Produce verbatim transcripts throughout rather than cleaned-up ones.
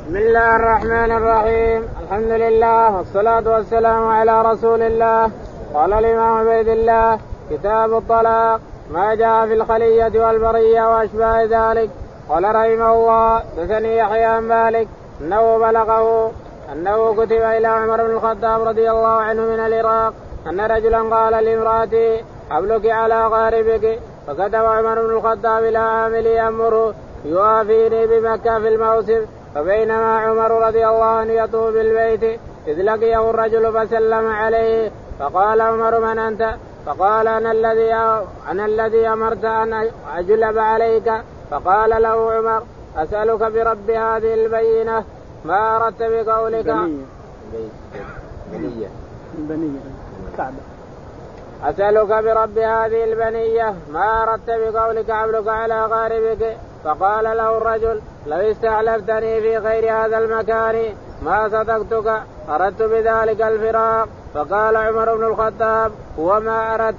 بسم الله الرحمن الرحيم. الحمد لله والصلاة والسلام على رسول الله. قال الإمام عبيد الله كتاب الطلاق ما جاء في الخلية والبرية وأشباه ذلك. قال رحمه الله حدثني يحيى عن مالك أنه بلغه أنه كتب إلى عمر بن الخطاب رضي الله عنه من العراق أن رجلا قال لامرأته حبلك على غاربك، فكتب عمر بن الخطاب إلى عامل يأمره يوافيني بمكة في الموسم. فبينما عمر رضي الله عنه يطوف بالبيت إذ لقيه الرجل فسلم عليه، فقال عمر من أنت؟ فقال أنا الذي أنا الذي أمرت أن أجلب عليك. فقال له عمر أسألك برب هذه البينة ما أردت بقولك بنية بنية كعبة أسألك برب هذه البنية ما أردت بقولك حبلك على غاربك. فقال له الرجل لو استحلفتني في غير هذا المكان ما صدقتك، أردت بذلك الفراق. فقال عمر بن الخطاب وما أردت.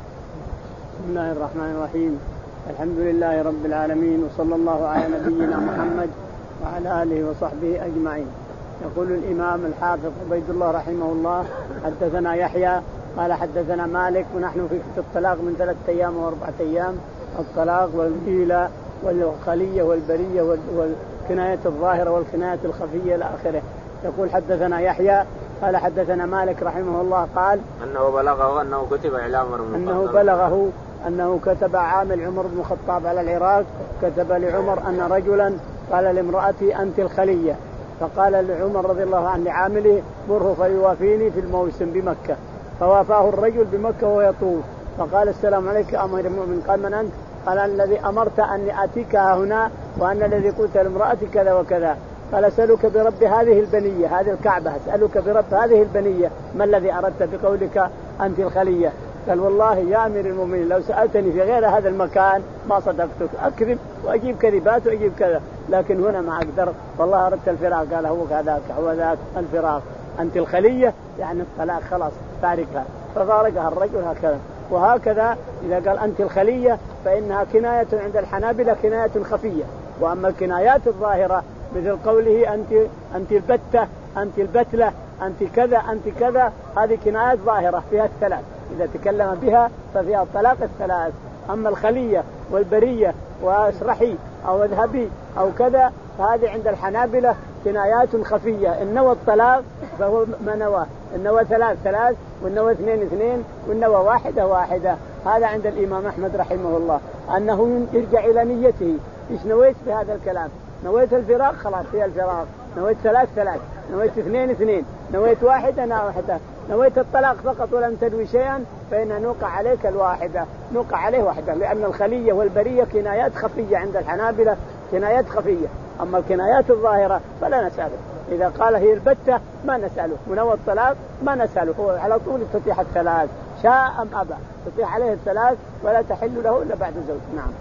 بسم الله الرحمن الرحيم. الحمد لله رب العالمين، وصلى الله على نبينا محمد وعلى آله وصحبه أجمعين. يقول الإمام الحافظ عبيد الله رحمه الله حدثنا يحيى قال حدثنا مالك، ونحن في الطلاق من ثلاثة أيام وأربعة أيام، الطلاق والإيلاء والخلية والبرية والكناية الظاهرة والكناية الخفية إلى آخره. يقول حدثنا يحيى قال حدثنا مالك رحمه الله قال أنه بلغه أنه كتب إلى عمر بن أنه بلغه أنه كتب عامل عمر بن الخطاب على العراق، كتب لعمر أن رجلا قال لامرأتي أنت الخلية، فقال لعمر رضي الله عنه لعامله مره فيوافيني في الموسم بمكة. فوافاه الرجل بمكة وهو يطوف، فقال السلام عليك أمير المؤمنين. قال من أنت؟ قال الذي أمرت أني أتيك هنا وأن الذي قلت لامرأتي كذا وكذا. قال أسألك برب هذه البنية، هذه الكعبة، أسألك برب هذه البنية ما الذي أردت بقولك أنت الخلية؟ قال والله يا أمير المؤمنين لو سألتني في غير هذا المكان ما صدقتك، أكذب وأجيب كذبات وأجيب كذا، لكن هنا ما أقدر، والله أردت الفراق. قال هو كذاك هو ذاك الفراق، أنت الخلية يعني الطلاق خلاص تاركها. ففارقها الرجل هكذا. وهكذا إذا قال أنت الخلية فإنها كناية عند الحنابلة كناية خفية، وأما الكنايات الظاهرة مثل قوله أنت أنت البتة أنت البتلة أنت كذا أنت كذا، هذه كنايات ظاهرة فيها الثلاث، إذا تكلم بها ففيها الطلاق الثلاث. أما الخلية والبرية واسرحي أو اذهبي أو كذا فهذه عند الحنابلة كنايات خفية. النوى الطلاق فهو ما نوى، النوى ثلاث ثلاث والنوى اثنين اثنين والنوى واحدة واحدة. هذا عند الإمام أحمد رحمه الله أنه يرجع إلى نيته، إيش نويت بهذا الكلام؟ نويت الفراق خلاص هي الفراق، نويت ثلاث ثلاث، نويت اثنين اثنين، نويت واحدة أنا واحدة، نويت الطلاق فقط ولم تنوي شيئا فإن نوقع عليك الواحدة، نوقع عليه واحدة، لأن الخلية والبرية كنايات خفية عند الحنابلة كنايات خفية. أما الكنايات الظاهرة فلا نسأله، إذا قال هي البتة ما نسأله، ونوى الطلاق ما نسأله، هو على طول تطيح الثلاث شاء أم أبى، تطيح عليه الثلاث ولا تحل له إلا بعد زوج. نعم.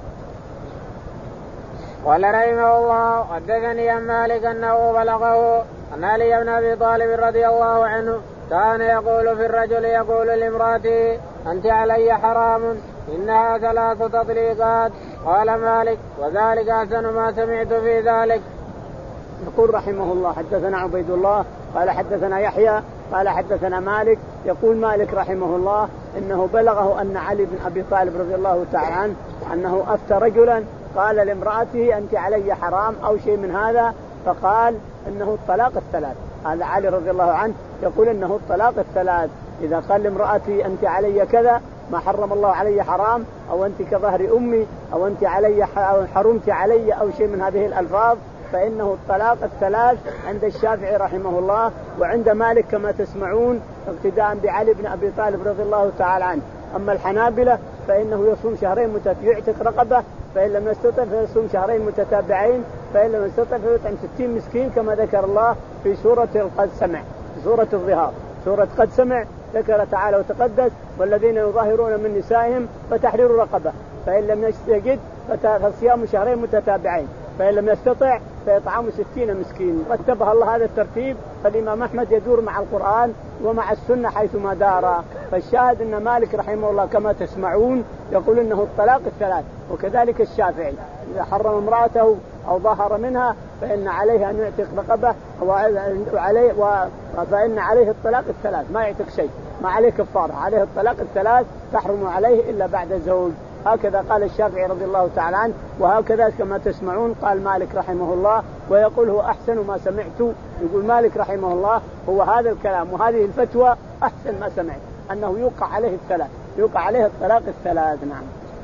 قال رحمه الله حدثني عن مالك أنه بلغه أن علي بن أبي طالب رضي الله عنه كان يقول في الرجل يقول لامرأته أنت علي حرام إنها ثلاث تطليقات. قال مالك وذلك أحسن ما سمعت في ذلك. يقول رحمه الله حدثنا عبيد الله قال حدثنا يحيى قال حدثنا مالك. يقول مالك رحمه الله إنه بلغه أن علي بن أبي طالب رضي الله تعالى عنه أنه أفتى رجلا قال لامرأته أنت علي حرام أو شيء من هذا، فقال إنه الطلاق الثلاث. هذا علي رضي الله عنه يقول إنه الطلاق الثلاث، إذا قال لامرأتي أنت علي كذا ما حرم الله علي حرام، أو أنت كظهر أمي، أو أنت علي أو حرمت علي أو شيء من هذه الألفاظ، فإنه الطلاق الثلاث عند الشافعي رحمه الله وعند مالك كما تسمعون اقتداء بعلي بن أبي طالب رضي الله تعالى عنه. أما الحنابلة فإنه يصوم شهرين متتابعين يعتق رقبة، فإن لم يستطع فيصوم شهرين متتابعين، فإن لم يستطع فيطعم ستين مسكين كما ذكر الله في سورة قد سمع، في سورة الظهار، سورة قد سمع ذكر تعالى وتقدس والذين يظاهرون من نسائهم فتحرير رقبة، فإن لم يجد فصيام شهرين متتابعين، فإن لم يستطع فيطعم ستين مسكين. رتبها الله هذا الترتيب، فالإمام أحمد يدور مع القرآن ومع السنة حيثما دار. فالشاهد أن مالك رحمه الله كما تسمعون يقول إنه الطلاق الثلاث، وكذلك الشافعي إذا حرم امرأته أو ظهر منها فإن عليه أن يعتق رقبة وعليه فإن عليه الطلاق الثلاث ما يعتق شيء ما عليه كفارة عليه الطلاق الثلاث تحرم عليه إلا بعد زوج. هكذا قال الشافعي رضي الله تعالى عنه وهكذا كما تسمعون قال مالك رحمه الله ويقول هو أحسن ما سمعت. يقول مالك رحمه الله هو هذا الكلام وهذه الفتوى أحسن ما سمعت أنه يوقع عليه الثلاث يوقع عليه الطلاق الثلاث. نعم.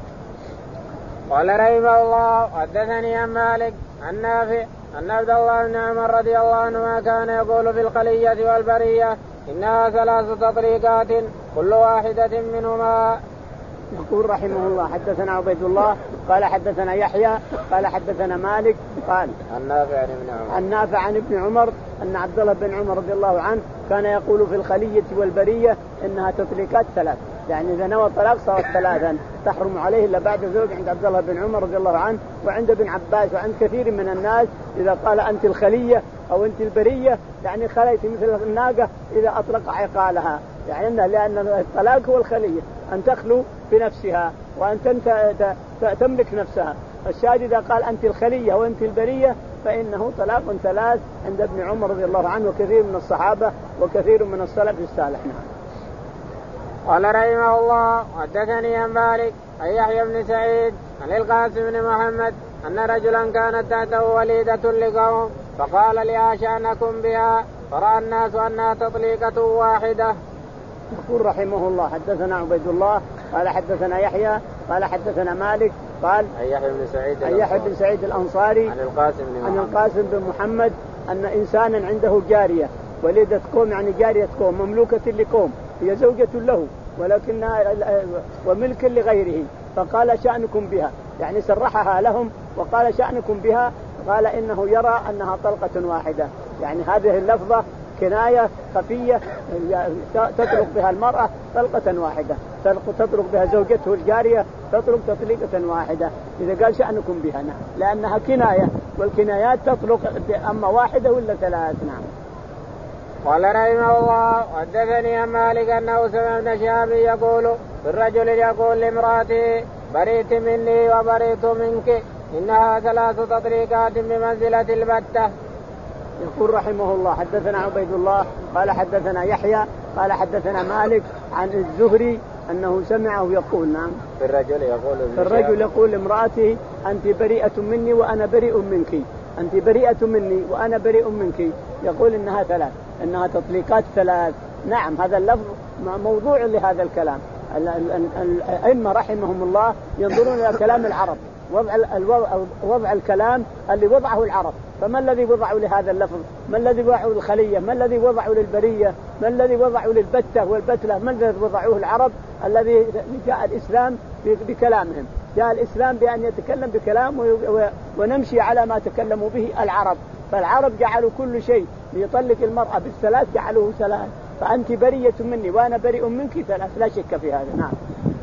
قال رحمه الله حدثني عن مالك عن نافع أن عبد الله بن عمر رضي الله عنهما كان يقول في الخلية والبرية إنها ثلاث تطليقات كل واحدة منهما. يقول رحمه الله حدثنا عبيد الله قال حدثنا يحيى قال حدثنا مالك قال النافع عن ابن عمر النافع عن ابن عمر أن عبد الله بن عمر رضي الله عنه كان يقول في الخلية والبرية إنها تطليقات ثلاث يعني إذا نوى الطلاق صارت ثلاثا تحرم عليه إلا بعد زوج عند عبد الله بن عمر رضي الله عنه وعند ابن عباس وعند كثير من الناس إذا قال أنت الخلية أو أنت البرية يعني خليت مثل الناقة إذا أطلق عقالها يعني لأن الطلاق هو الخلية أن تخلو بنفسها وأن تملك نفسها. الشاهد إذا قال أنت الخلية وأنت البرية فإنه طلاق ثلاث عند ابن عمر رضي الله عنه وكثير من الصحابة وكثير من السلف الصالح. قال رحمه الله حدثني عن مالك عن يحيى بن سعيد عن القاسم بن محمد أن رجلا كانت تحته وليدة لقوم فقال لها شأنكم بها فرأى الناس أنها تطليقة واحدة. يقول رحمه الله حدثنا عبيد الله قال حدثنا يحيى قال حدثنا مالك قال عن يحيى بن سعيد عن يحيى بن سعيد الأنصاري عن القاسم بن محمد عن القاسم بن محمد أن إنسانا عنده جارية وليدة قوم يعني جارية قوم مملوكة لقوم هي زوجة له ولكنها وملك لغيره فقال شأنكم بها يعني سرحها لهم وقال شأنكم بها قال إنه يرى أنها طلقة واحدة يعني هذه اللفظة كناية خفية تطلق بها المرأة طلقة واحدة تطلق بها زوجته الجارية تطلق تطليقة واحدة إذا قال شأنكم بها نعم لأنها كناية والكنايات تطلق أما واحدة ولا ثلاث. نعم. قال رحمه الله حدثني عن مالك أنه سمع ابن شهاب يقول الرجل يقول لامرأته بريت مني وبريت منك إنها ثلاث تطليقات بمنزلة البتة. يقول رحمه الله حدثنا عبيد الله قال حدثنا يحيى قال حدثنا مالك عن الزهري أنه سمعه يقول نعم الرجل يقول الرجل يقول لامرأته أنت بريئة مني وأنا بريء منك أنت بريئة مني وأنا بريء منك يقول إنها ثلاث إنها تطليقات ثلاث. نعم هذا اللفظ موضوع لهذا الكلام. الأئمة رحمهم الله ينظرون إلى كلام العرب وضع وضع الكلام اللي وضعه العرب فما الذي وضعوا لهذا اللفظ ما الذي وضعوا للخلية ما الذي وضعوا للبرية ما الذي وضعوا للبتة والبتلة ما الذي وضعوه العرب الذي جاء الإسلام بكلامهم جاء الإسلام بأن يتكلم بكلام ونمشي على ما تكلموا به العرب. فالعرب جعلوا كل شيء ليطلق المرأة بالثلاث جعلوه ثلاث فأنت برية مني وأنا بريء منك ثلاث لا شك في هذا. نعم.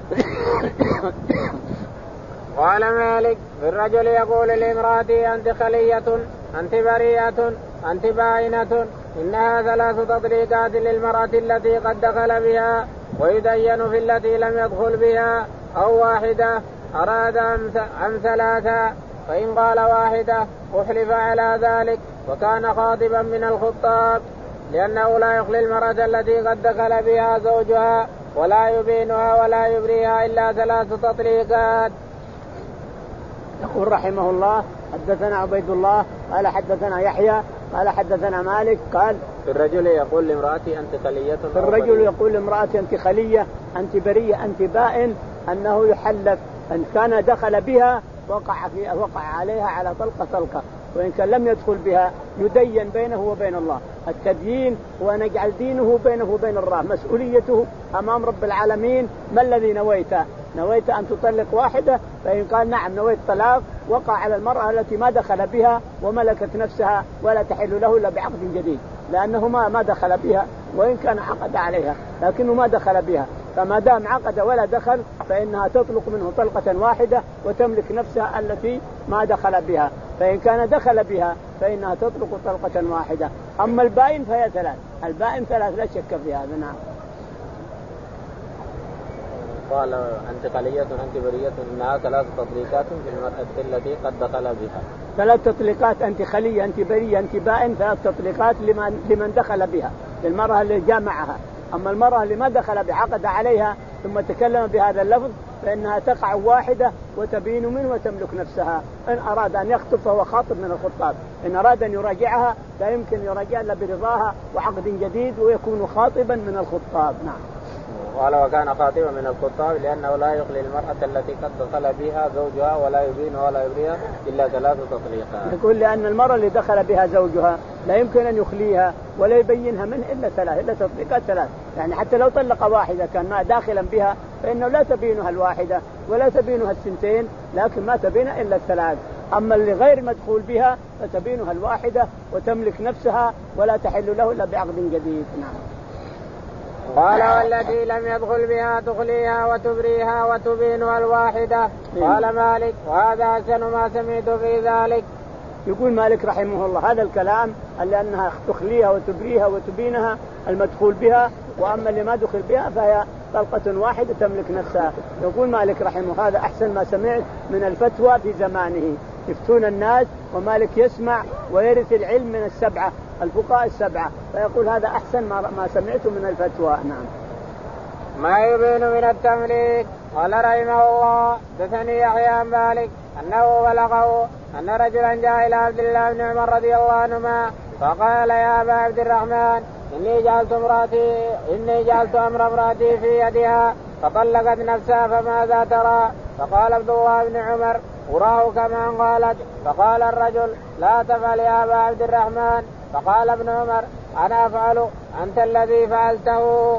قال مالك الرجل يقول لامرأته أنت خلية أنت بريئة أنت باينة إنها ثلاث تطليقات للمرأة التي قد دخل بها ويدين في التي لم يدخل بها أو واحدة أراد أم ثلاثة فإن قال واحدة أحلف على ذلك وكان خاطبا من الخطاب لأنه لا يخلي المرأة التي قد دخل بها زوجها ولا يبينها ولا يبريها إلا ثلاث تطليقات. يقول رحمه الله حدثنا عبيد الله قال حدثنا يحيى قال حدثنا مالك قال الرجل يقول لامرأتي أنت خلية الرجل يقول لامرأتي أنت خلية أنت برية أنت بائن أنه يحلف أن كان دخل بها وقع, في وقع عليها على طلقة طلقة وإن كان لم يدخل بها يدين بينه وبين الله. التدين هو نجعل دينه بينه وبين الله مسؤوليته أمام رب العالمين. ما الذي نويت نويت أن تطلق واحدة فإن قال نعم نويت طلاق وقع على المرأة التي ما دخل بها وملكت نفسها ولا تحل له إلا بعقد جديد لأنه ما ما دخل بها وإن كان عقد عليها لكنه ما دخل بها فما دام عقد ولا دخل فإنها تطلق منه طلقة واحدة وتملك نفسها التي ما دخل بها. فإن كان دخل بها فإنها تطلق طلقة واحدة. أما البائن فهي ثلاث البائن ثلاث لا شك في هذا. نعم. قال أنت خلية أنت برية إنها ثلاث تطليقات في المرأة التي قد دخل بها. ثلاث تطليقات، أنت خلية أنت برية أنت بائن، ثلاث تطليقات لمن لمن دخل بها، للمرأة اللي جامعها. أما المرأة اللي ما دخل بعقد عليها ثم تكلم بهذا اللفظ فإنها تقع واحدة وتبين منه وتملك نفسها. إن أراد أن يخطب فهو خاطب من الخطاب، إن أراد أن يراجعها لا يمكن يراجعها إلا برضاها وعقد جديد ويكون خاطبا من الخطاب. نعم. قال وكان خاطبا من الخطاب لأنه لا يخلي المرأة التي قد دخل بها زوجها ولا يبين ولا يبريها إلا ثلاث تطليقات. يقول لأن المرأة اللي دخل بها زوجها لا يمكن أن يخليها ولا يبينها منه إلا ثلاث، إلا تطليقات ثلاث. يعني حتى لو طلق واحدة كان ما داخلا بها فإنه لا تبينها الواحدة ولا تبينها الثنتين، لكن ما تبينها إلا الثلاث. أما اللي غير مدخول بها فتبينها الواحدة وتملك نفسها ولا تحل له إلا بعقد جديد. نعم. قال والتي لم يدخل بها تخليها وتبريها وتبينها الواحدة. قال مالك وهذا أحسن ما سمعت في ذلك. يقول مالك رحمه الله هذا الكلام لأنها تخليها وتبريها وتبينها المدخول بها، وأما اللي ما دخل بها فهي طلقة واحدة تملك نفسها. يقول مالك رحمه هذا أحسن ما سمعت من الفتوى في زمانه، يفتون الناس ومالك يسمع ويرث العلم من السبعة الفقهاء السبعة، فيقول هذا أحسن ما ما سمعته من الفتوى. نعم. ما يبين من التمليك. قال رحمه الله حدثني يحيى عن مالك أنه بلغه أن رجلا جاء إلى عبد الله بن عمر رضي الله عنهما فقال يا أبا عبد الرحمن إني جعلت امرأتي إني جعلت أمر امرأتي في يدها فطلقت نفسها فماذا ترى؟ فقال عبد الله بن عمر أراه كما قالت. فقال الرجل لا تفعل يا أبا عبد الرحمن. فقال ابن عمر أنا أفعل أنت الذي فعلته.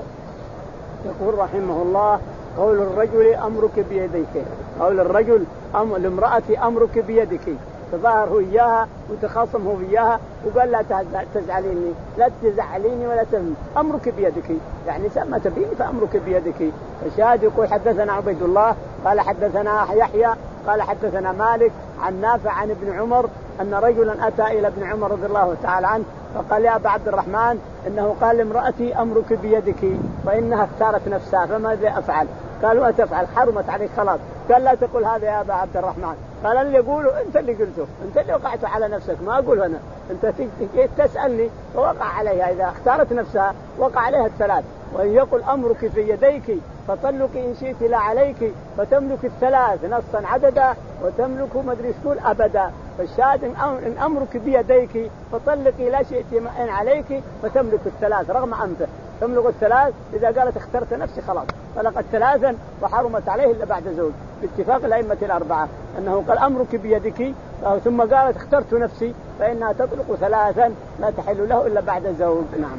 يقول رحمه الله قول الرجل أمرك بيديك، قول الرجل أم لامرأتي أمرك بيدك، تظاهره إياها وتخاصمه إياها وقال لا تزعليني لا تزعليني ولا تزعليني أمرك بيدك، يعني سما تبيني فأمرك بيدك. الشاهد يقول حدثنا عبيد الله قال حدثنا يحيى قال حدثنا مالك عن نافع عن ابن عمر أن رجلا أتى إلى ابن عمر رضي الله تعالى عنه فقال يا أبا عبد الرحمن إنه قال امرأتي أمرك بيدك فإنها اختارت نفسها فماذا أفعل؟ قالوا أتفعل حرمت عليك خلاص. قال لا تقول هذا يا أبا عبد الرحمن. قال اللي يقوله أنت اللي قلته، أنت اللي وقعت على نفسك ما أقول أنا، أنت تجي تسألني فوقع عليها، إذا اختارت نفسها وقع عليها الثلاث. وإن يقول أمرك في يديك فطلقي إن شئت لا عليك فتملك الثلاث نصا عددا وتملك مدري تقول أبدا. فالشاهد إن أمرك بيديك فطلقي لا شئت إن عليك فتملك الثلاث رغم أنفه تملك الثلاث. إذا قالت اخترت نفسي خلاص طلقت ثلاثا وحرمت عليه إلا بعد زوج باتفاق الأئمة الأربعة أنه قال أمرك بيدك ثم قالت اخترت نفسي فإنها تطلق ثلاثا لا تحل له إلا بعد زوج. نعم.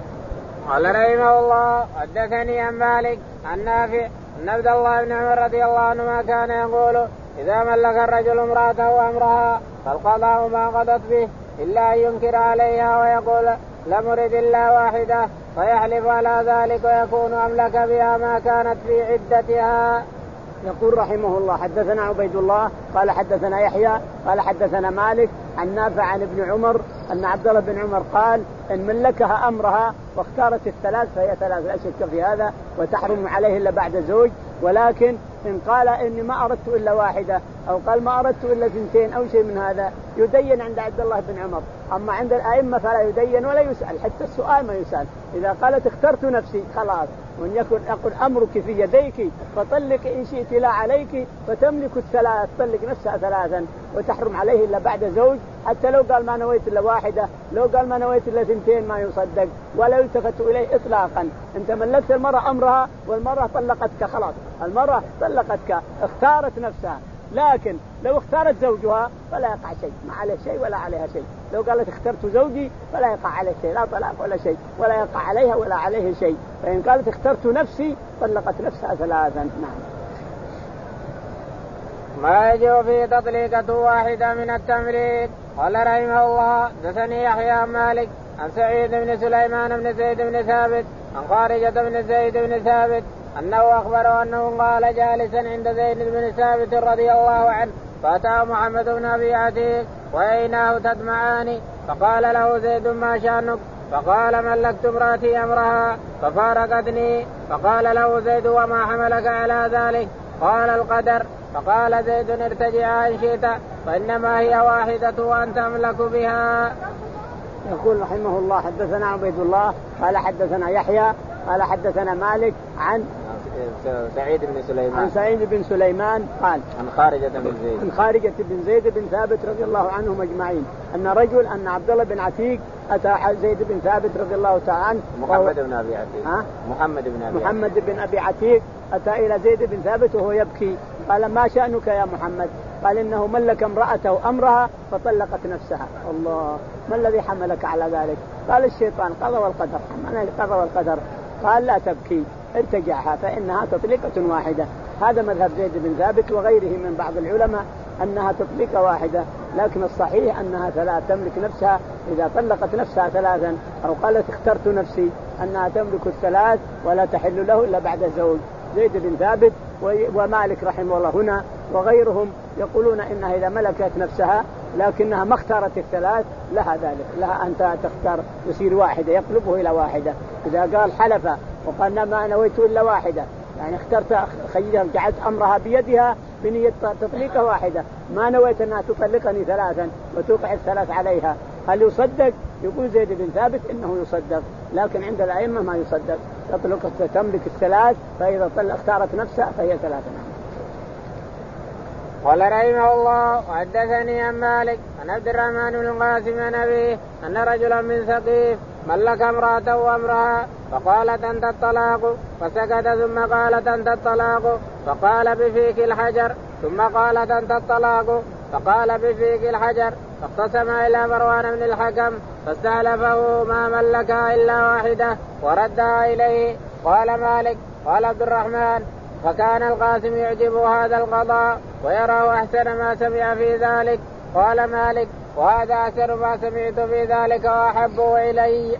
قال رحمه الله حدثني عن مالك عن نافع أن عبد الله بن عمر رضي الله عنهما كان يقول إذا ملك الرجل امرأته وأمرها فالقضاء ما قضت به إلا أن ينكر عليها ويقول لم أرد إلا واحدة فيحلف على ذلك ويكون أملك بها ما كانت في عدتها. يقول رحمه الله حدثنا عبيد الله قال حدثنا يحيى قال حدثنا مالك عن نافع عن ابن عمر أن عبد الله بن عمر قال إن ملكها أمرها واختارت الثلاث فهي ثلاث لا شك في هذا وتحرم عليه إلا بعد زوج. ولكن إن قال إني ما أردت إلا واحدة أو قال ما أردت إلا اثنتين أو شيء من هذا يدين عند عبد الله بن عمر. أما عند الأئمة فلا يدين ولا يسأل، حتى السؤال ما يسأل. إذا قالت اخترت نفسي خلاص. وإن يكن أقول أمرك في يديك فطلق إن شئت لا عليك فتملك الثلاث طلق نفسها ثلاثا وتحرم عليه إلا بعد زوج. حتى لو قال ما نويت إلا واحدة لو قال ما نويت إلا ثنتين ما يصدق ولا يلتفت إليه إطلاقا. أنت ملكت المرأة أمرها والمرأة طلقتك خلاص، المرأة طلقتك اختارت نفسها. لكن لو اختارت زوجها فلا يقع شيء، ما عليه شيء ولا عليها شيء. لو قالت اخترت زوجي فلا يقع عليه شيء، لا طلاق ولا شيء ولا يقع عليها ولا عليه شيء. فإن قالت اخترت نفسي طلقت نفسها ثلاثا. نعم. ما يجب في تطليقة واحدة من التمليك. قال رحمه الله حدثني يحيى عن مالك عن سعيد بن سليمان بن زيد بن ثابت عن خارجة بن زيد بن ثابت أنه أخبره أنه قال جالسا عند زيد بن ثابت رضي الله عنه فأتاه محمد بن أبي عتيق وعيناه تدمعان فقال له زيد ما شأنك؟ فقال ملكت امرأتي أمرها ففارقتني. فقال له زيد وما حملك على ذلك؟ قال القدر. فقال زيد ارتجعا إن شئت فإنما هي واحدة وأنت أملك بها. يقول رحمه الله حدثنا عبيد الله قال حدثنا يحيى قال حدثنا مالك عن سعيد بن سليمان عن سعيد بن سليمان قال عن خارجة بن زيد عن خارجة بن زيد بن ثابت رضي الله عنهم أجمعين أن رجل أن عبد الله بن عتيق أتى زيد بن ثابت رضي الله تعالى عنه محمد بن أبي عتيق ها؟ محمد بن أبي محمد بن أبي عتيق أتى إلى زيد بن ثابت وهو يبكي. قال ما شأنك يا محمد؟ قال إنه ملك امرأته أمرها فطلقت نفسها. الله، ما الذي حملك على ذلك؟ قال الشيطان قضى والقدر. أنا قضى والقدر. قال لا تبكي ارتجعها فإنها تطلقة واحدة. هذا مذهب زيد بن ثابت وغيره من بعض العلماء أنها تطلقة واحدة، لكن الصحيح أنها ثلاث تملك نفسها إذا طلقت نفسها ثلاثا، أو قالت اخترت نفسي أنها تملك الثلاث ولا تحل له إلا بعد زوج. زيد بن ثابت ومالك رحمه الله هنا وغيرهم يقولون إنها إذا ملكت نفسها لكنها ما اختارت الثلاث لها ذلك، لها أن تختار يصير واحدة يقلبه إلى واحدة. إذا قال حلف وقال ما نويت إلا واحدة يعني اخترت خيرها جعلت أمرها بيدها بنية تطليقة واحدة، ما نويت أنها تطلقني ثلاثا وتوقع الثلاث عليها. هل يصدق؟ يقول زيد بن ثابت إنه يصدق، لكن عند الأئمة ما يصدق. تطلق تملك الثلاث فإذا اختارت نفسها فهي ثلاثة. قال رحمه الله وحدثني عن مالك عن عبد الرحمن بن القاسم عن أبيه أن رجلا من ثقيف ملك امرأته وأمرها فقالت أنت الطلاق فسكت ثم قالت أنت الطلاق فقال بفيك الحجر ثم قالت أنت الطلاق فقال بفيك الحجر. فاختصم إلى مروان بن الحكم فاستعلفه ما ملكها إلا واحدة وردها إليه. قال مالك قال عبد الرحمن فكان القاسم يعجب هذا القضاء ويراه أحسن ما سمع في ذلك. قال مالك وهذا أحسن ما سمعت في ذلك وأحبه إلي.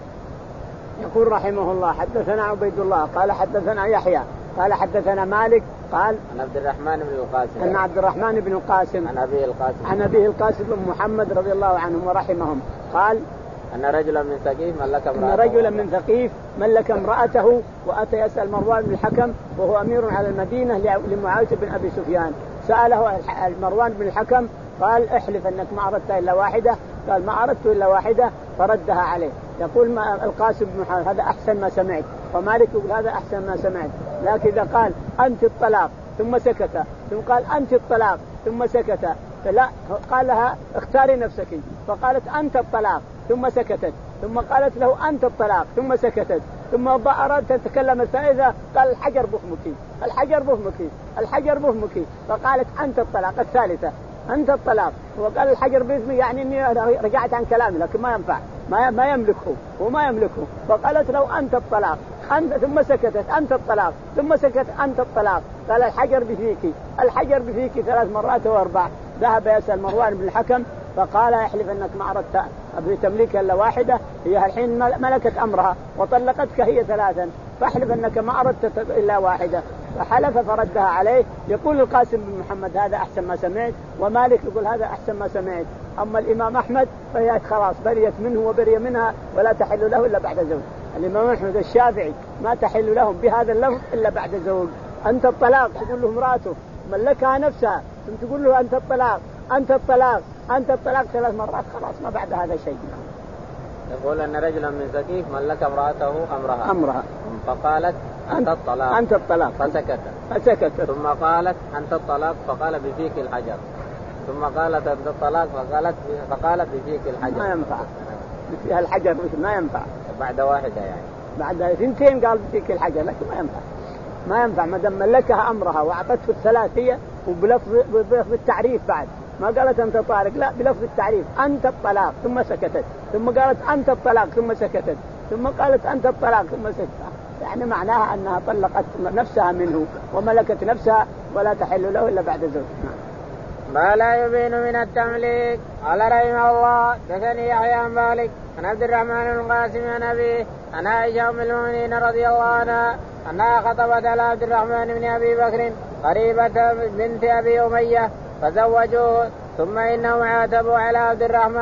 يقول رحمه الله حدثنا عبيد الله قال حدثنا يحيى قال حدثنا مالك قال عن عبد الرحمن بن القاسم أن عبد الرحمن بن القاسم عن أبيه القاسم عن أبيه القاسم بن محمد رضي الله عنهم ورحمهم قال أن رجلا من ثقيف ملك امرأته أن رجلا من ثقيف ملك امرأته وأتى يسأل مروان بن الحكم وهو أمير على المدينة لمعاوية بن أبي سفيان. سأله مروان بن الحكم قال احلف أنك ما أردت إلا واحدة، قال ما أردت إلا واحدة فردها عليه. يقول ما القاسم بن محمد هذا أحسن ما سمعت، ومالك يقول هذا أحسن ما سمعت. لكن إذا قال أنت الطلاق ثم سكت ثم قال أنت الطلاق ثم سكت فلا، قال لها اختاري نفسك فقالت أنت الطلاق ثم سكتت ثم قالت له أنت الطلاق ثم سكتت ثم أردت أن تتكلم الثالثة قال الحجر بفمك الحجر بفمك الحجر بفمك فقالت أنت الطلاق الثالثة أنت الطلاق وقال الحجر بفمي يعني إني رجعت عن كلامي لكن ما ينفع ما ما يملكه وما يملكه. فقالت له أنت الطلاق أنت ثم سكتت أنت الطلاق ثم سكت أنت الطلاق قال الحجر بفيك الحجر بفيك ثلاث مرات وأربع. ذهب يسأل مروان بن الحكم فقال احلف أنك ما أردت بتمليك إلا واحدة، هي الحين ملكت أمرها وطلقتك هي ثلاثا فاحلف أنك ما أردت إلا واحدة. فحلف فردها عليه. يقول القاسم بن محمد هذا أحسن ما سمعت، ومالك يقول هذا أحسن ما سمعت. أما الإمام أحمد فهي خلاص بريت منه وبري منها ولا تحل له إلا بعد زوج. الإمام أحمد الشافعي ما تحل لهم بهذا اللفظ إلا بعد زوج. أنت الطلاق تقول له امرأته ملكها نفسها ثم تقول له أنت الطلاق أنت الطلاق أنت الطلاق ثلاث مرات خلاص ما بعد هذا شيء. يقول أن رجلا من ثقيف ملك امرأته أمرها أمرها فقالت أنت الطلاق أنت الطلاق فسكت فسكت ثم قالت أنت الطلاق فقال بفيك الحجر ثم قالت أنت الطلاق فقالت فقالت بفيك الحجر. ما ينفع فيها الحجر ما ينفع بعد واحدة يعني بعد اثنتين قال بفيك الحجر لكن ما ينفع ما ينفع ما دام ملكها أمرها وأعطته الثلاثية وبلفظ بالتعريف بعد ما قالت أنت طالق لا بلفظ التعريف أنت الطلاق ثم سكتت ثم قالت أنت الطلاق ثم سكتت ثم قالت أنت الطلاق ثم سكتت يعني معناها أنها طلقت نفسها منه وملكت نفسها ولا تحل له إلا بعد زوج. ما لا يبين من التمليك. قال رحمه الله دثني يحيى عن مالك عن عبد الرحمن بن القاسم عن أبيه عن عائشة أم المؤمنين رضي الله عنها أنها خطبت على عبد الرحمن بن أبي بكر قريبة بنت أبي أمية فزوجوه ثم إنهم عاتبوا على عبد الرحمن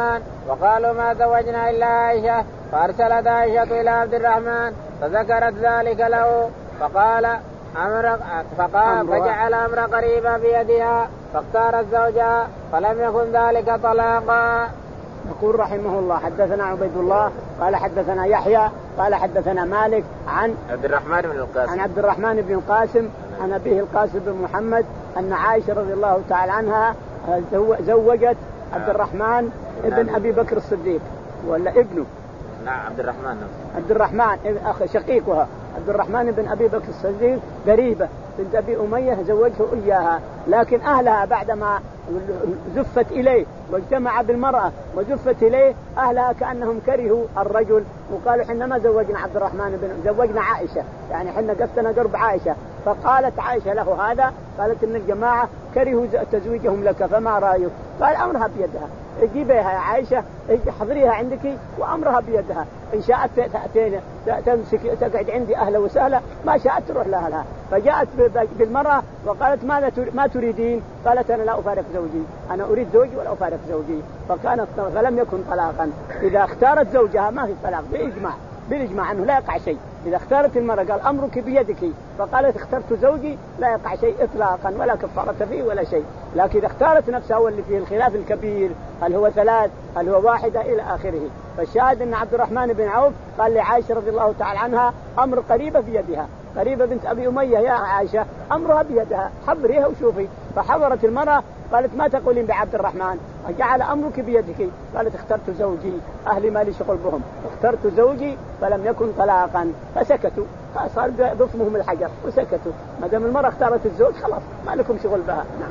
وقالوا ما زوجنا إلا عائشة، فأرسلت عائشة إلى عبد الرحمن فذكرت ذلك له فقال أمر فقال فجعل أمر قريبا بيدها فاختارت زوجها فلم يكن ذلك طلاقا. يقول رحمه الله حدثنا عبيد الله قال حدثنا يحيى قال حدثنا مالك عن عبد الرحمن بن القاسم عن عبد الرحمن بن القاسم عن أبيه القاسم بن محمد أن عائشة رضي الله تعالى عنها زوجت عبد الرحمن ابن أبي بكر الصديق ولا ابنه. نعم عبد الرحمن عبد الرحمن أخ شقيقها عبد الرحمن بن أبي بكر الصديق قريبة بنت أبي أمية زوجه إياها، لكن أهلها بعدما زفت إليه واجتمع بالمرأة وزفت إليه أهلها كأنهم كرهوا الرجل وقالوا حنا ما زوجنا عبد الرحمن بن زوجنا عائشة، يعني حنا قفتنا قرب عائشة. فقالت عائشة له هذا، قالت إن الجماعة كرهوا تزويجهم لك فما رأيك؟ قال أمرها بيدها، جيبيها يا عائشة حضريها عندك وأمرها بيدها، إن شاءت تأتينا تمسك تقعد عندي أهلا وسهلا، ما شاءت تروح لأهلها. فجاءت بالمرأة وقالت ماذا ما تريدين؟ قالت أنا لا أفارق زوجي، أنا أريد زوجي ولا أفارق زوجي. فكانت فلم يكن طلاقا. إذا اختارت زوجها ما في طلاق بإجماع بالإجماع أنه لا يقع شيء. إذا اختارت المرأة قال أمرك بيدك فقالت اخترت زوجي لا يقع شيء إطلاقا ولا كفارة فيه ولا شيء. لكن إذا اختارت نفسها واللي فيه الخلاف الكبير هل هو ثلاث هل هو واحدة إلى آخره. فالشاهد أن عبد الرحمن بن عوف قال لعائشة رضي الله تعالى عنها أمر قريبة بيدها، قريبة بنت أبي أمية يا عائشة أمرها بيدها حضريها وشوفي. فحضرت المرأة قالت ما تقولين بعبد الرحمن؟ جعل أمرك بيدك. قالت اخترت زوجي أهلي ما لي شغل بهم، اخترت زوجي فلم يكن طلاقا. فسكتوا، صار ضفمهم الحجر وسكتوا. ما دام المرأة اختارت الزوج خلاص ما لكم شغل بها. نعم.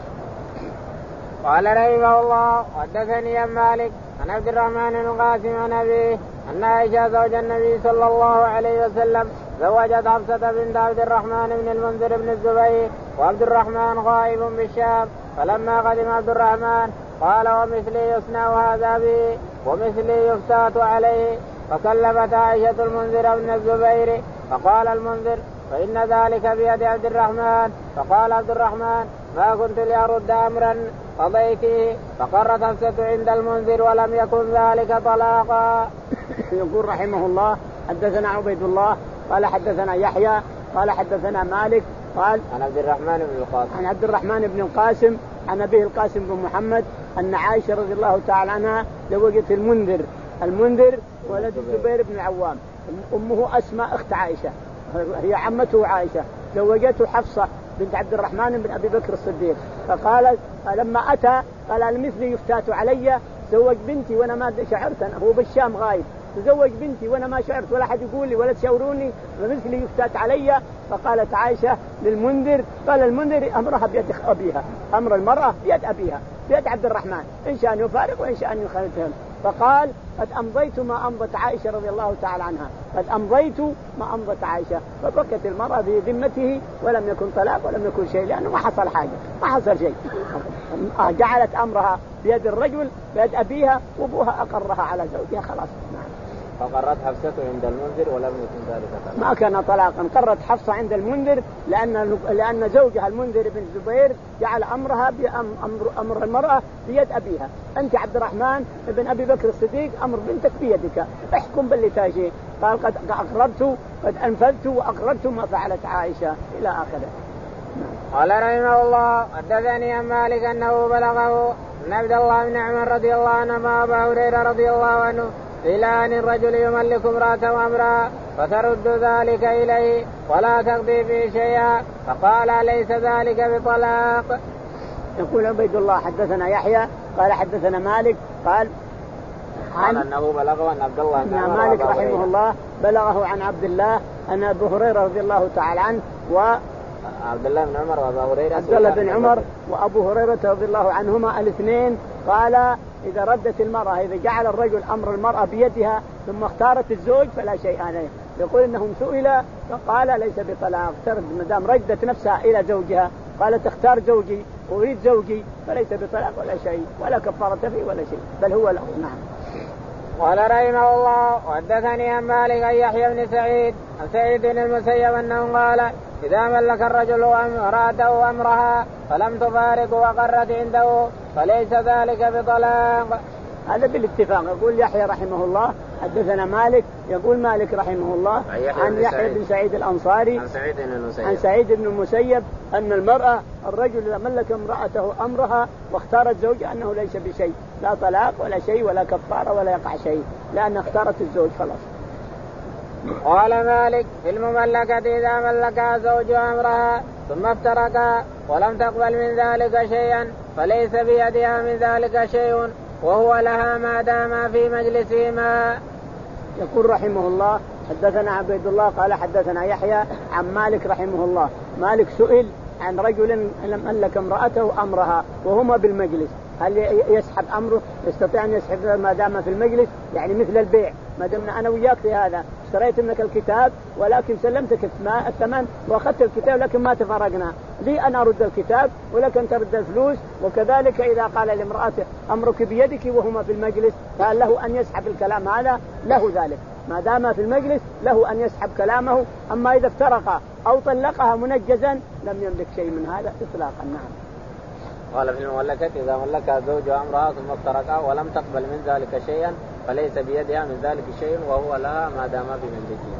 قال رحمه الله حدثني عن مالك عن عبد الرحمن بن القاسم عن أبيه أن عائشة زوج النبي صلى الله عليه وسلم زوجت حفصة بنت عبد الرحمن بن المنذر بن الزبير وعبد الرحمن غائب بالشام. فلما قدم عبد الرحمن قال ومثلي يصنع هذا به ومثلي يفتات عليه. فكلمت عائشة المنذر بن الزبير فقال المنذر فإن ذلك بيد عبد الرحمن. فقال عبد الرحمن ما كنت لأرد أمرا قضيته. فقرت حفصة عند المنذر ولم يكن ذلك طلاقا. يقول رحمه الله حدثنا عبيد الله قال حدثنا يحيى قال حدثنا مالك قال عن عبد الرحمن بن القاسم عن عبد الرحمن بن القاسم عن أبيه القاسم بن محمد أن عائشة رضي الله تعالى عنها زوجت المنذر المنذر ولد الزبير بن العوام. أمه أسماء أخت عائشة هي عمته عائشة، زوجته حفصة بنت عبد الرحمن بن أبي بكر الصديق. فقال لما أتى قال المثل يفتات علي، زوج بنتي وأنا ما شعرت، هو بالشام غايب، تزوج بنتي وأنا ما شعرت ولا حد يقول لي ولا تشاوروني ومثلي يفتات علي. فقالت عائشة للمنذر قال المنذر أمرها بيد أبيها، أمر المرأة بيد أبيها بيد عبد الرحمن إن شاء أن يفارق وإن شاء أن يخالفهم. فقال قد أمضيت ما أمضت عائشة رضي الله تعالى عنها، قد أمضيت ما أمضت عائشة. فبكت المرأة في ذمته ولم يكن طلاق ولم يكن شيء لأنه ما حصل حاجة ما حصل شيء. جعلت أمرها بيد الرجل بيد أبيها وأبوها أقرها على زوجها خلاص. فقرت حفصة عند المنذر ولم يكن ذلك طلاقا. ما كان طلاقا، قرت حفصة عند المنذر لأن لأن زوجها المنذر بن الزبير جعل أمرها بأمر أمر المرأة بيد أبيها. أنت عبد الرحمن بن أبي بكر الصديق أمر بنتك بيدك، احكم باللي تاجي. قال قد أقررت قد أنفذت وأقررت ما فعلت عائشة إلى آخره. قال رحمه الله حدثني عن مالك أنه بلغه أن عبد الله بن عمر رضي الله عنه أبا هريرة رضي الله عنه إلى أن الرجل يملك امرأة وامرأة فترد ذلك إليه ولا تقضي به شيئا. فقال ليس ذلك بطلاق. يقول عبيد الله حدثنا يحيى قال حدثنا مالك قال عن أنه بلغه أن عبد الله بن عمر مالك رحمه الله بلغه عن عبد الله أن أبو هريرة رضي الله تعالى عنه و عبد الله بن عمر وأبو هريرة عبد الله بن عمر وأبو هريرة رضي الله عنهما الاثنين قال إذا ردت المرأة إذا جعل الرجل أمر المرأة بيدها ثم اختارت الزوج فلا شيء عليه. يقول إنهم سئل فقال ليس بطلاق، ترد مدام ردت نفسها إلى زوجها قالت اختار زوجي وأريد زوجي فليس بطلاق ولا شيء ولا كفارة فيه ولا شيء بل هو له. نعم. قال رحمه الله وحدثني عن مالك عن يحيى بن سعيد عن سعيد بن المسيب أنه قال إذا ملك الرجل امرأته أمرها فلم تفارق وقرت عنده فليس ذلك بطلاق. هذا بالاتفاق. يقول يحيى رحمه الله حدثنا مالك، يقول مالك رحمه الله عن يحيى بن سعيد الأنصاري عن سعيد بن المسيب عن سعيد بن المسيب أن المرأة الرجل إذا ملك امرأته أمرها واختارت زوجها أنه ليس بشيء، لا طلاق ولا شيء ولا كفارة ولا يقع شيء، لأن اختارت الزوج خلاص. قال مالك في المملكة إذا ملكها زوجها أمرها ثم افترقا ولم تقبل من ذلك شيئا فليس بيدها من ذلك شيء وهو لها ما دام في مجلسهما. يقول رحمه الله حدثنا عبيد الله قال حدثنا يحيى عن مالك رحمه الله. مالك سئل عن رجل لم ملك امرأته أمرها وهما بالمجلس، هل يسحب أمره؟ يستطيع أن يسحب ما دام في المجلس؟ يعني مثل البيع، ما دمنا أنا وياك في هذا اشتريت منك الكتاب ولكن سلمتك الثمن وأخذت الكتاب لكن ما تفرقنا، لي أنا أرد الكتاب ولكن ترد الفلوس. وكذلك إذا قال لامرأته أمرك بيدك وهما في المجلس فهل له أن يسحب الكلام هذا؟ له ذلك، ما دام في المجلس له أن يسحب كلامه. أما إذا افترقا أو طلقها منجزا لم يملك شيء من هذا إطلاقا. نعم. قال في المملكة إذا ملكها زوجها أمرها ثم افترقا ولم تقبل من ذلك شيئا فليس بيدها من ذلك شيء وهو لها ما دام في ملكها.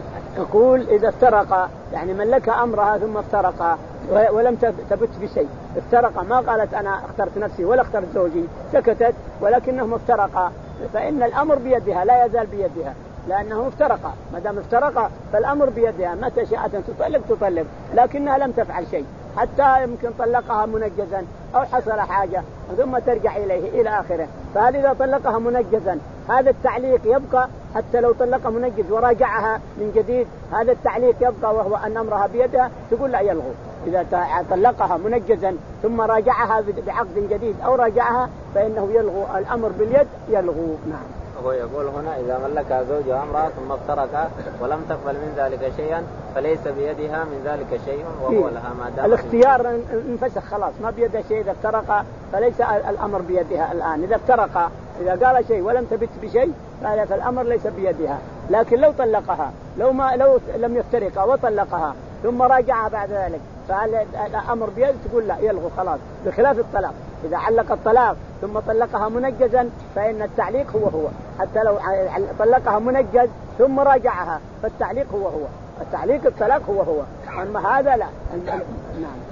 يقول إذا افترقا يعني ملك أمرها ثم افترقا ولم تبت بشيء، افترقا ما قالت أنا اخترت نفسي ولا اخترت زوجي، سكتت ولكنهم افترقا فإن الأمر بيدها لا يزال بيدها، لأنه افترقا، ما دام افترقا فالأمر بيدها، متى شاءت أن تطلق تطلق، لكنها لم تفعل شيء حتى يمكن طلقها منجزا أو حصل حاجة ثم ترجع إليه إلى آخره. فهل إذا طلقها منجزا هذا التعليق يبقى حتى لو طلقها منجز وراجعها من جديد؟ هذا التعليق يبقى وهو أن أمرها بيدها، تقول لا يلغو. إذا طلقها منجزا ثم راجعها بعقد جديد أو راجعها فإنه يلغو، الأمر باليد يلغو. نعم. هو يقول هنا إذا ملكها زوجها أمرها ثم افترقا ولم تقبل من ذلك شيئا فليس بيدها من ذلك شيء وهو لها ما دام. الاختيار انفسخ خلاص، ما بيدها شيء. إذا افترقا فليس الأمر بيدها الآن. إذا افترقا إذا قال شيء ولم تبت بشيء فالأمر ليس بيدها. لكن لو طلقها لو ما لو لم يفترقا وطلقها ثم راجعها بعد ذلك فهل الأمر بيد؟ تقول لا يلغو خلاص، بخلاف الطلاق. إذا علق الطلاق ثم طلقها منجزا فإن التعليق هو هو، حتى لو طلقها منجز ثم راجعها فالتعليق هو هو، التعليق الطلاق هو هو، أما هذا لا. نعم.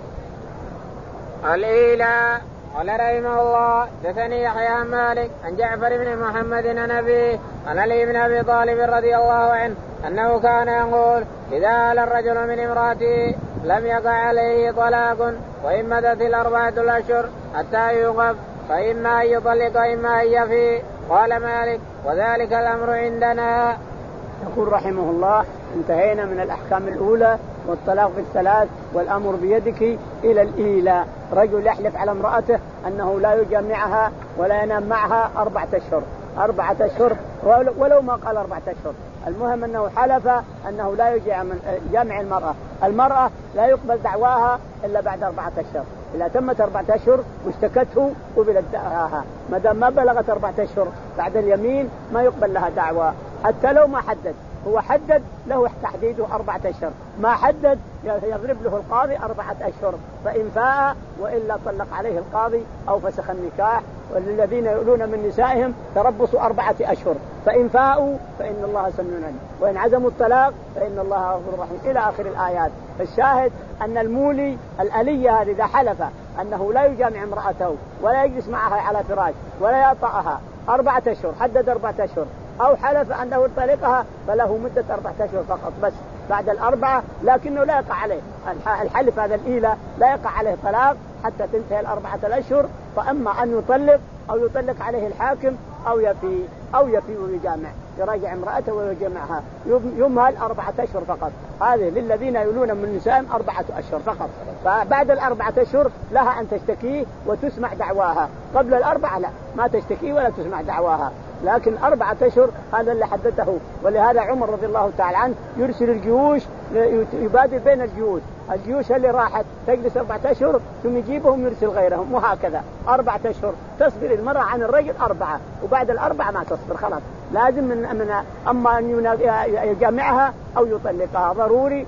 الإيلاء. قال رحمه الله دثني يحيى عن مالك عن جعفر بن محمد عن أبيه عن علي بن أبي طالب رضي الله عنه أنه كان يقول إذا آل الرجل من امرأته لم يقع عليه طلاق وإن مدت الأربعة الأشهر حتى يوقف فإما أن يطلق إما أن يفي. قال مالك وذلك الأمر عندنا. يقول رحمه الله انتهينا من الأحكام الأولى والطلاق في الثلاث والأمر بيدك إلى الإيلاء. رجل يحلف على امرأته أنه لا يجامعها ولا ينام معها أربعة أشهر أربعة أشهر ولو ما قال أربعة أشهر، المهم أنه حلف أنه لا يجامع المرأة. المرأة لا يقبل دعواها إلا بعد أربعة أشهر، إذا تمت أربعة أشهر واشتكته قبلت دعواها، ما دام ما بلغت أربعة أشهر بعد اليمين ما يقبل لها دعوة، حتى لو ما حدد. هو حدد له تحديده أربعة أشهر، ما حدد يضرب له القاضي أربعة أشهر، فإن فاء وإلا طلق عليه القاضي أو فسخ النكاح. والذين يؤلون من نسائهم تربصوا أربعة أشهر، فإن فاءوا فإن الله سميع عليم، وإن عزموا الطلاق فإن الله غفور رحيم إلى آخر الآيات. فالشاهد أن المولي الألية هذه إذا حلف أنه لا يجامع امرأته ولا يجلس معها على فراش ولا يطأها أربعة أشهر، حدد أربعة أشهر، أو حلف أنه يطلقها فله مدة أربعة أشهر فقط بس بعد الأربعة، لكنه لا يقع عليه الحلف هذا الإيلة، لا يقع عليه طلاق حتى تنتهي الأربعة الأشهر. فأما أن يطلق أو يطلق عليه الحاكم أو يفي أو يفي ويجامع، يراجع امرأته ويجمعها، يمهل أربعة أشهر فقط. هذه للذين يولون من نسائهم أربعة أشهر فقط. فبعد الأربعة أشهر لها أن تشتكي وتسمع دعواها، قبل الأربعة لا، ما تشتكي ولا تسمع دعواها، لكن أربعة أشهر هذا اللي حدده. ولهذا عمر رضي الله تعالى عنه يرسل الجيوش يبادل بين الجيوش، الجيوش اللي راحت تجلس أربعة أشهر ثم يجيبهم يرسل غيرهم، وهكذا أربعة أشهر تصبر المرأة عن الرجل أربعة، وبعد الأربعة ما تصبر خلاص، لازم من, من أما أن يجامعها أو يطلقها ضروري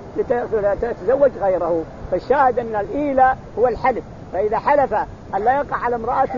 لتتزوج غيره. فالشاهد أن الإيلة هو الحلف، فإذا حلف أن لا يقع على امرأته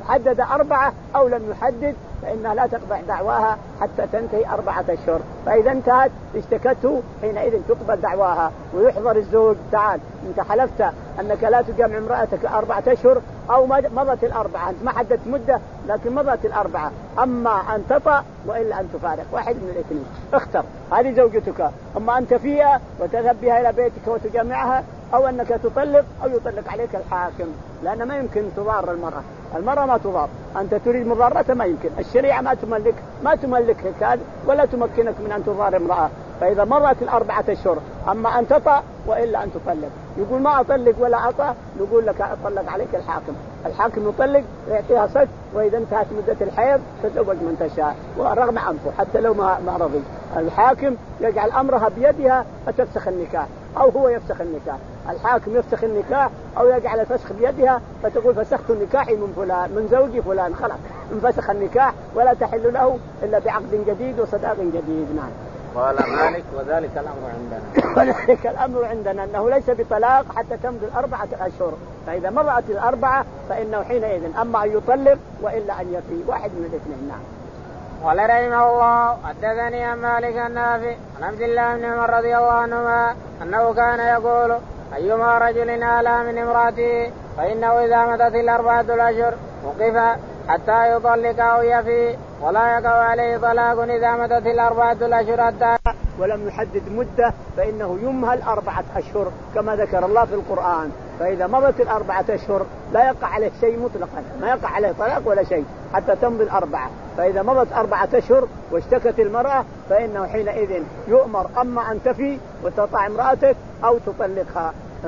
حدد أربعة أو لم يحدد فإنها لا تقبح دعواها حتى تنتهي أربعة أشهر. فإذا انتهت اشتكته حينئذ تقبل دعواها ويحضر الزوج. تعال أنت حلفت أنك لا تجامع امرأتك أربعة أشهر أو مضت الأربعة، أنت ما حددت مدة لكن مضت الأربعة، أما أن تطأ وإلا أن تفارق، واحد من الاثنين اختر. هذه زوجتك، أما أنت فيها وتذهب بها إلى بيتك وتجامعها، أو أنك تطلق أو يطلق عليك الحاكم، لأن ما يمكن تضار المرأة. المرأة ما تضار، أنت تريد مضارتها ما يمكن، الشريعة ما تملك ما تملكك هذا ولا تمكنك من أن تضار امرأة. فإذا مرت الأربعة أشهر أما أن تطأ وإلا أن تطلق. يقول ما أطلق ولا أطأ، نقول لك أطلق عليك الحاكم. الحاكم يطلق ويعطيها صك، وإذا انتهت مدة الحيض تتزوج من تشاء ورغم عنفه حتى لو ما ما رضي. الحاكم يجعل أمرها بيدها فتفسخ النكاح أو هو يفسخ النكاح. الحاكم يفسخ النكاح أو يجعل الفسخ بيدها فتقول فسخت نكاحي من فلان من زوجي فلان، خلاص انفسخ النكاح ولا تحل له إلا بعقد جديد وصداق جديد. نعم. قال مالك وذلك الأمر عندنا وذلك الأمر عندنا أنه ليس بطلاق حتى تمضي الأربعة أشهر، فإذا مضت الأربعة فإنه حينئذ أما أن يطلق وإلا أن يفي، واحد من الاثنين. نعم. قال رحمه الله حدثني عن مالك النافع عن عبد الله بن عمر رضي الله عنهما أنه كان يقول أيما رجل آلى من امرأته فإنه إذا مضت الأربعة الأشهر وقف حتى يطلق أو يفي، ولا يقع عليه طلاق إذا مضت الأربعة الأشهر حتى ولم يحدد مدة فإنه يمهل أربعة أشهر كما ذكر الله في القرآن. فإذا مضت الأربعة أشهر لا يقع عليه شيء مطلقا، ما يقع عليه طلاق ولا شيء حتى تمضي الأربعة. فإذا مضت أربعة أشهر واشتكت المرأة فإنه حينئذ يؤمر أما أن تفي وتطع امرأتك أو تطلقها.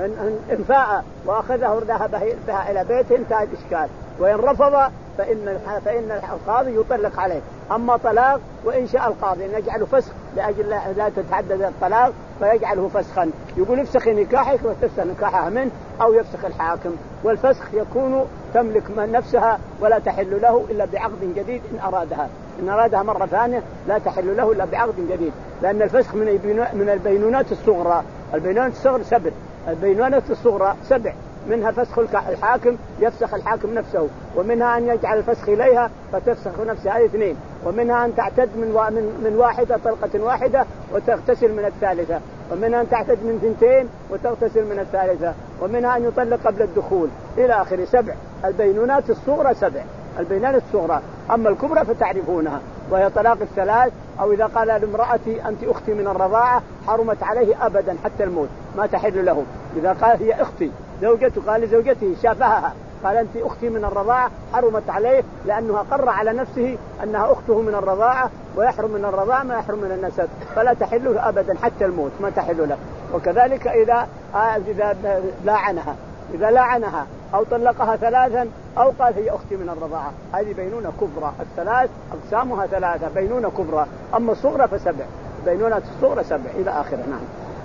إن فاء وأخذه ذهب بها إلى بيته انتهى الإشكال، وإن رفض فإن فإن القاضي يطلق عليه. أما طلاق وإن شاء القاضي أن يجعله فسخ لأجل لا تتعدد الطلاق فيجعله فسخا، يقول افسخ نكاحك وتفسخ نكاحها منه أو يفسخ الحاكم. والفسخ يكون تملك من نفسها ولا تحل له إلا بعقد جديد إن أرادها، إن أرادها مرة ثانية لا تحل له إلا بعقد جديد، لأن الفسخ من من البينونات الصغرى. البينونات الصغرى سبع، البينونات الصغرى سبع، منها فسخ الحاكم يفسخ الحاكم نفسه، ومنها أن يجعل الفسخ إليها فتفسخ نفسها، هذه اثنين، ومنها أن تعتد من من واحدة طلقة واحدة وتغتسل من الثالثة، ومنها أن تعتد من ثنتين وتغتسل من الثالثة، ومنها أن يطلق قبل الدخول إلى آخر. سبع. البينونات الصغرى سبع، البينونات الصغرى. أما الكبرى فتعرفونها وهي طلاق الثلاث، أو إذا قال لامرأتي أنت أختي من الرضاعة حرمت عليه أبدا حتى الموت ما تحل له. إذا قال هي أختي زوجته قال لزوجته شافهها قال أنت أختي من الرضاعة حرمت عليه، لأنه قر على نفسه أنها أخته من الرضاعة، ويحرم من الرضاعة ما يحرم من النسب، فلا تحل له أبدا حتى الموت ما تحل له. وكذلك إذا إذا لاعنها إذا لاعنها أو طلقها ثلاثا أو قال هي أختي من الرضاعة، هذه بينونة كبرى. الثلاث أقسامها ثلاثة، بينونة كبرى. أما الصغرى فسبع، بينونة الصغرى سبع إلى آخره. نعم.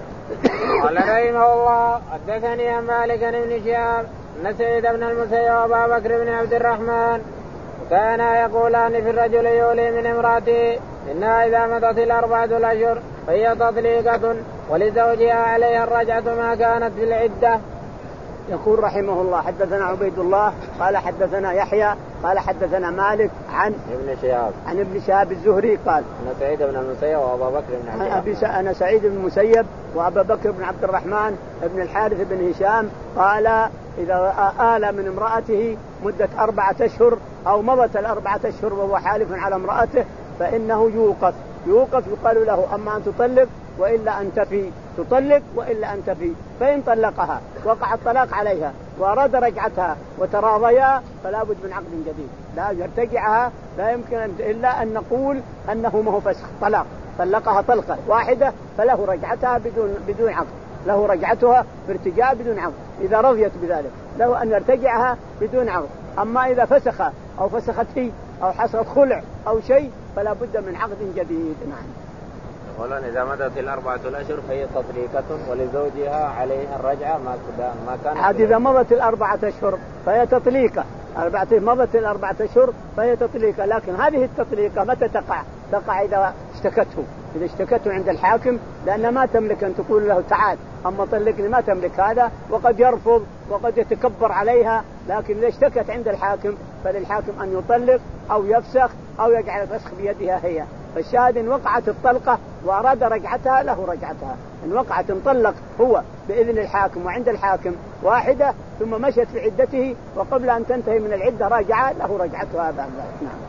قال رحمه الله حدثني عن مالك بن شهاب أن سعيد بن المسيب وأبا بكر بن عبد الرحمن كانا يقولان في الرجل يولي من امرأته إنها إذا مضت الأربعة الأشهر فهي تطليقة ولزوجها عليها الرجعة ما كانت في العدة. يقول رحمه الله حدثنا عبيد الله قال حدثنا يحيى قال حدثنا مالك عن ابن شهاب عن ابن شهاب الزهري قال أنا سعيد بن المسيب وأبا بكر بن عبد الرحمن أنا سعيد بن المسيب وأبا بكر بن عبد الرحمن ابن الحارث بن هشام قال إذا آل من امرأته مدة أربعة أشهر أو مضت الأربعة أشهر وهو حالف على امرأته فإنه يوقف يوقف يقال له أما أن تطلق وإلا أن تفي، تطلق وإلا أن تفي. فإن طلقها وقع الطلاق عليها وأراد رجعتها وتراضيا فلا بد من عقد جديد، لا يرتجعها، لا يمكن إلا أن نقول أنه ما هو فسخ طلاق، طلقها طلقة واحدة فله رجعتها بدون بدون عقد، له رجعتها بارتجاع بدون عقد إذا رضيت بذلك، له أن يرتجعها بدون عقد. أما إذا فسخ أو فسخت هي أو حصل خلع أو شيء فلا بد من عقد جديد. نعم. يقولون إذا مضت الأربعة الأشهر فهي تطليقة ولزوجها عليها الرجعة ما ما كان. عاد إذا مضت الأربعة أشهر فهي تطليقة، أربعة مضت الأربعة أشهر فهي تطليقة، لكن هذه التطليقة متى تقع؟ تقع إذا اشتكته، إذا اشتكته عند الحاكم، لأن ما تملك أن تقول له تعال أما طلقني، ما تملك هذا، وقد يرفض وقد يتكبر عليها، لكن إذا اشتكت عند الحاكم فللحاكم أن يطلق أو يفسخ أو يجعل الفسخ بيدها هي. فالشاهد إن وقعت الطلقة وأراد رجعتها له رجعتها، إن وقعت انطلق هو بإذن الحاكم وعند الحاكم واحدة ثم مشت في عدته وقبل أن تنتهي من العدة راجعة له رجعتها بعد ذلك. نعم.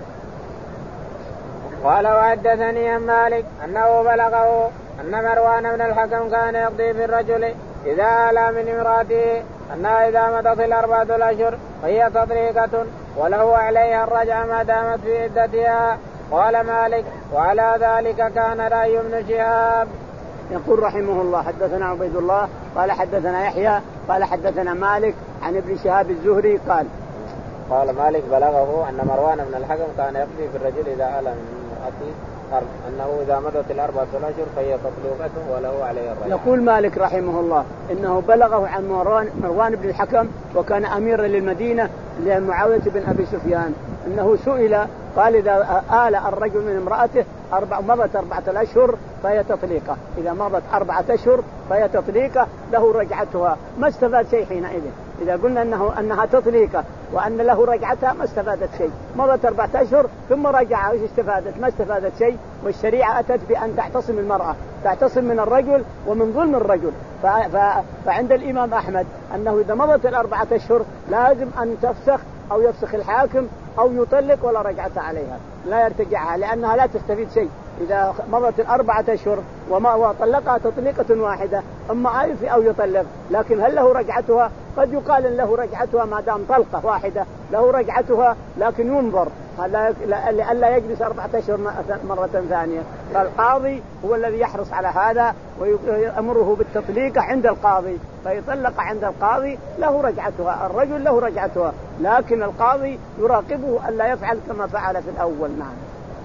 قال وحدثني عن مالك أنه بلغه أن مروان بن الحكم كان يقضي في الرجل إذا آلى من امرأته أنها إذا مضت الأربعة الأشهر فهي تطليقة وله عليها الرجعة ما دامت في عدتها. قال مالك وعلى ذلك كان رأي ابن شهاب. يقول رحمه الله حدثنا عبيد الله قال حدثنا يحيى قال حدثنا مالك عن ابن شهاب الزهري قال قال مالك بلغه أن مروان بن الحكم كان يقضي في الرجل إذا آلى من امرأته أنه إذا مضت الأربعة الأشهر فهي تطليقة وله عليها الرجعة. يقول مالك رحمه الله إنه بلغه عن مروان, مروان بن الحكم وكان أميرا للمدينة لمعاوية بن أبي سفيان أنه سئل قال إذا آل الرجل من امرأته أربع مضت أربعة الأشهر فهي تطليقة، إذا مضت أربعة أشهر فهي تطليقة له رجعتها. ما استفاد شيء حينئذ إذا قلنا أنه أنها تطليقة وأن له رجعتها ما استفادت شيء. مضت أربعة أشهر ثم رجع وش استفادت؟ ما استفادت شيء. والشريعة أتت بأن تعتصم المرأة، تعتصم من الرجل ومن ظلم الرجل. ف... ف... فعند الإمام أحمد أنه إذا مضت الأربعة أشهر لازم أن تفسخ أو يفسخ الحاكم أو يطلق ولا رجعة عليها، لا يرتجعها لأنها لا تستفيد شيء. إذا مضت الأربعة أشهر وما وطلقها تطليقة واحدة أما آيف أو يطلق، لكن هل له رجعتها؟ قد يقال إن له رجعتها ما دام طلقة واحدة له رجعتها، لكن ينظر لألا يجلس أربعة أشهر مرة ثانية. فالقاضي هو الذي يحرص على هذا ويأمره بالتطليق عند القاضي، فيطلق عند القاضي له رجعتها، الرجل له رجعتها، لكن القاضي يراقبه ألا يفعل كما فعل في الأول. نعم.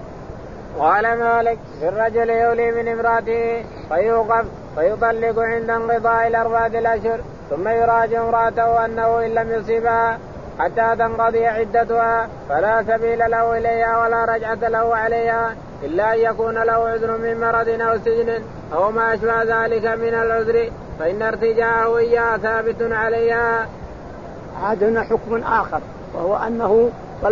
قال مالك في الرجل يولي من امرأته فيوقف فيطلق عند انقضاء الأربعة الأشهر ثم يراجع امرأته أنه إن لم يصيبها حتى تنقضي عدتها فلا سبيل له إليها ولا رجعة له عليها إلا أن يكون له عذر من مرض أو سجن أو ما أشبه ذلك من العذر فإن ارتجاعه إياها ثابت عليها. هذا حكم آخر وهو أنه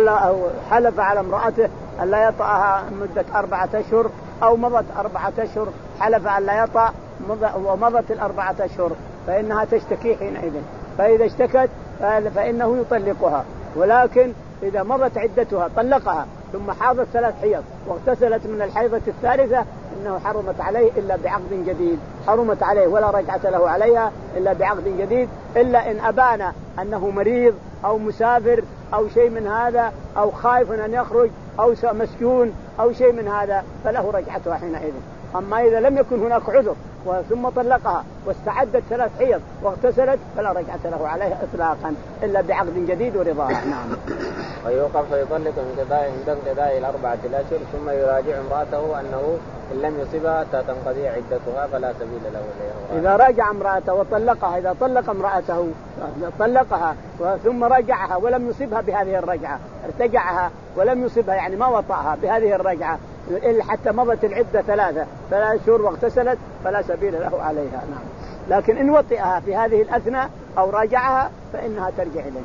حلف على امرأته أن لا يطأها مدة أربعة أشهر أو مضت أربعة أشهر، حلف أن لا يطأ ومضت الأربعة أشهر فإنها تشتكي حينئذ، فإذا اشتكت فإنه يطلقها. ولكن إذا مضت عدتها طلقها ثم حاضت ثلاث حيض واغتسلت من الحيضة الثالثة إنه حرمت عليه إلا بعقد جديد، حرمت عليه ولا رجعة له عليها إلا بعقد جديد، إلا إن أبان أنه مريض أو مسافر أو شيء من هذا أو خائف أن يخرج أو مسجون أو شيء من هذا فله رجعتها حينئذ. أما إذا لم يكن هناك عذر ثم طلقها واستعدت ثلاث حيض واغتسلت فلا رجعة له عليها إطلاقا إلا بعقد جديد ورضاها. نعم. ويوقف فيطلق عند انقضاء الأربعة الأشهر ثم يراجع امرأته أنه إن لم يصبها حتى تنقضي عدتها فلا سبيل له إليها. إذا راجع امرأته وطلقها، إذا طلق امرأته طلقها ثم رجعها ولم يصبها بهذه الرجعة، ارتجعها ولم يصبها يعني ما وطأها بهذه الرجعة إلا حتى مضت العدة ثلاثة ثلاث شهور واغتسلت فلا سبيل له عليها. نعم. لكن إن وطئها في هذه الأثناء أو راجعها فإنها ترجع إليه.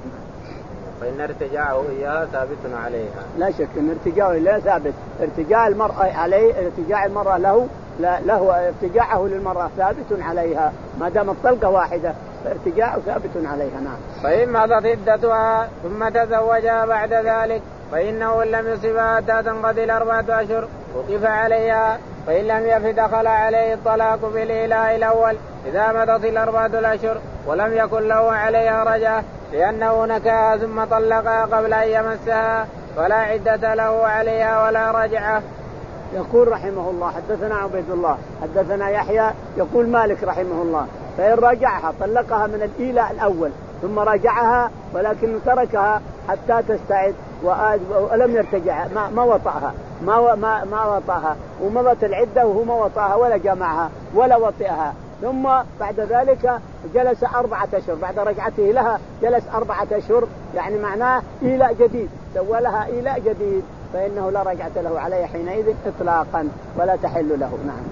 فإن ارتجاعه إياها ثابت عليها. لا شك إن ارتجاعه لا ثابت، ارتجاع المرأة عليه، ارتجاع المرأة له لا له ارتجاعه للمرأة ثابت عليها ما دام الطلقة واحدة فارتجاعه ثابت عليها. نعم. فإن مضت عدتها ثم تزوجها بعد ذلك فإنه لم يصبها حتى تنقضي الأربعة أشهر وقف عليها، فإن لم يف دخل عليه الطلاق بالإيلاء الأول إذا مضت الأربعة الأشهر ولم يكن له عليها رجعة لأنه نكاها ثم طلقها قبل أن يمسها فلا عدة له عليها ولا رجعة. يقول رحمه الله حدثنا عبيد الله حدثنا يحيى يقول مالك رحمه الله فإن رجعها طلقها من الإيلاء الأول ثم راجعها ولكن تركها حتى تستعد ولم يرتجع ما ما وطأها ما ما ما وطأها ومضت العدة وهو ما وطأها ولا جمعها ولا وطئها، ثم بعد ذلك جلس أربعة أشهر بعد رجعته لها جلس أربعة أشهر يعني معناه إيلاء جديد، سوى لها إيلاء جديد فإنه لا رجعة له عليه حينئذ إطلاقا ولا تحل له. نعم.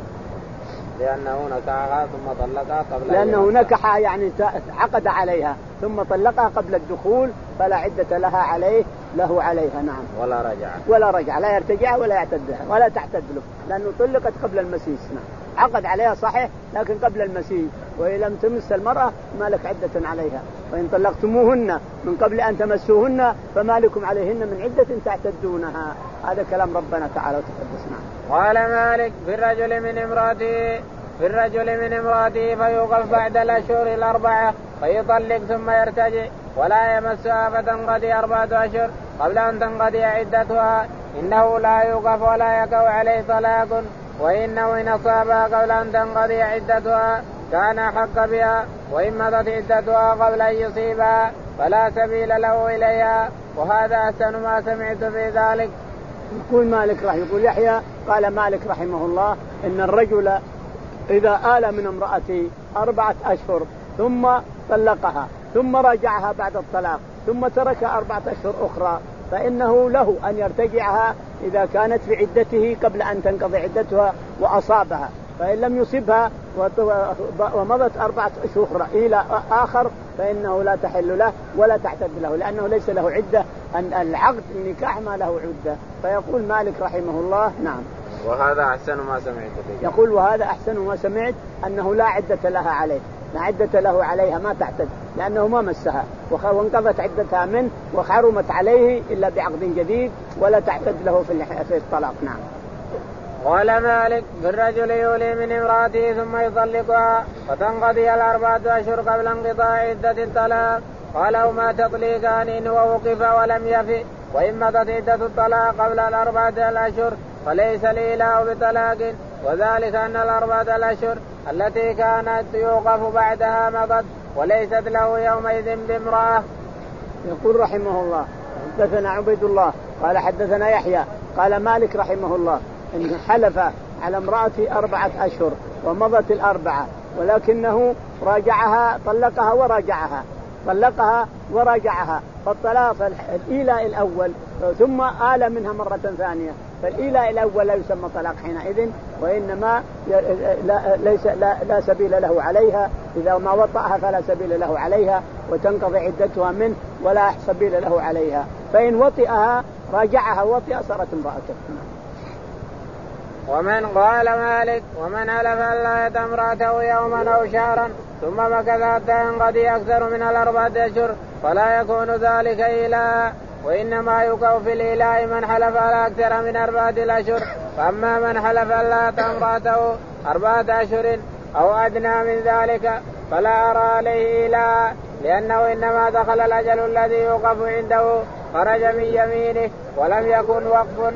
لأنه نكحها ثم طلقها قبل لأنه نكحها يعني عقد عليها ثم طلقها قبل الدخول فلا عدة لها عليه له عليها. نعم. ولا رجع ولا رجع، لا يرتجع ولا يعتدها ولا تعتد له، لأنه طلقت قبل المسيس. نعم. عقد عليها صحيح لكن قبل المسيس، وإن لم تمس المرأة ما لك عدة عليها، وإن طلقتموهن من قبل أن تمسوهن فما لكم عليهن من عدة تعتدونها. هذا كلام ربنا تعالى وتقدس. نعم. قال مالك في الرجل من امرأته في الرجل من امرأته فيوقف بعد الأشهر الأربعة فيطلق ثم يرتجع ولا يمسها فتنقضي أربعة أشهر قبل أن تنقضي عدتها، إنه لا يوقف ولا يقع عليه طلاق، وإنه إن أصابها قبل أن تنقضي عدتها كان حق بها، وإن مضت عدتها قبل أن يصيبها فلا سبيل له إليها، وهذا أحسن ما سمعت في ذلك. يقول مالك رحمه يقول يحيى قال مالك رحمه الله إن الرجل إذا آل من امرأته أربعة أشهر ثم طلقها ثم راجعها بعد الطلاق ثم تركها أربعة أشهر أخرى فإنه له أن يرتجعها إذا كانت في عدته قبل أن تنقضي عدتها وأصابها، فإن لم يصبها ومضت أربعة أشهر أخرى إلى آخر فإنه لا تحل له ولا تعتد له، لأنه ليس له عدة، أن العقد النكاح ما له عدة. فيقول مالك رحمه الله نعم وهذا أحسن ما سمعت فيه. يقول وهذا أحسن ما سمعت أنه لا عدة لها عليه، لا عدة له عليها، ما تعتد لأنه ما مسها وانقضت عدتها منه وحرمت عليه إلا بعقد جديد ولا تعتد له في الطلاق. نعم. قال مالك بالرجل يولي من امرأته ثم يطلقها فتنقضي الأربعة أشهر قبل انقضاء عدة الطلاق، قال وما تطليقان إن ووقف ولم يفي، وإن مضت عدة الطلاق قبل الأربعة الأشهر فليس الإيلاء بطلاق، وذلك أن الأربعة الأشهر التي كانت يوقف بعدها مضت وليست له يومئذ بامرأة. يقول رحمه الله حدثنا عبيد الله قال حدثنا يحيى قال مالك رحمه الله إن حلف على امرأتي أربعة أشهر ومضت الأربعة ولكنه راجعها طلقها وراجعها طلقها وراجعها فالطلاق الإيلاء الأول ثم آل منها مرة ثانية، فالإيلاء الأول لا يسمى طلاق حينئذ، وإنما لا, ليس لا, لا سبيل له عليها، إذا ما وطأها فلا سبيل له عليها وتنقضي عدتها منه ولا سبيل له عليها، فإن وطئها راجعها وطئ صارت امرأته. ومن قال مالك ومن حلف ألا يطأ امرأته يوما أو شهرا ثم مكث حتى ينقضي أكثر من الأربعة أشهر فلا يكون ذلك إيلاء، وإنما يقع في الإيلاء من حلف على أكثر من أربعة الأشهر، فأما من حلف ألا يطأ امرأته أربعة أشهر أو أدنى من ذلك فلا أرى عليه إيلاء، لأنه إنما دخل الأجل الذي يوقف عنده خرج من يمينه ولم يكن وقف.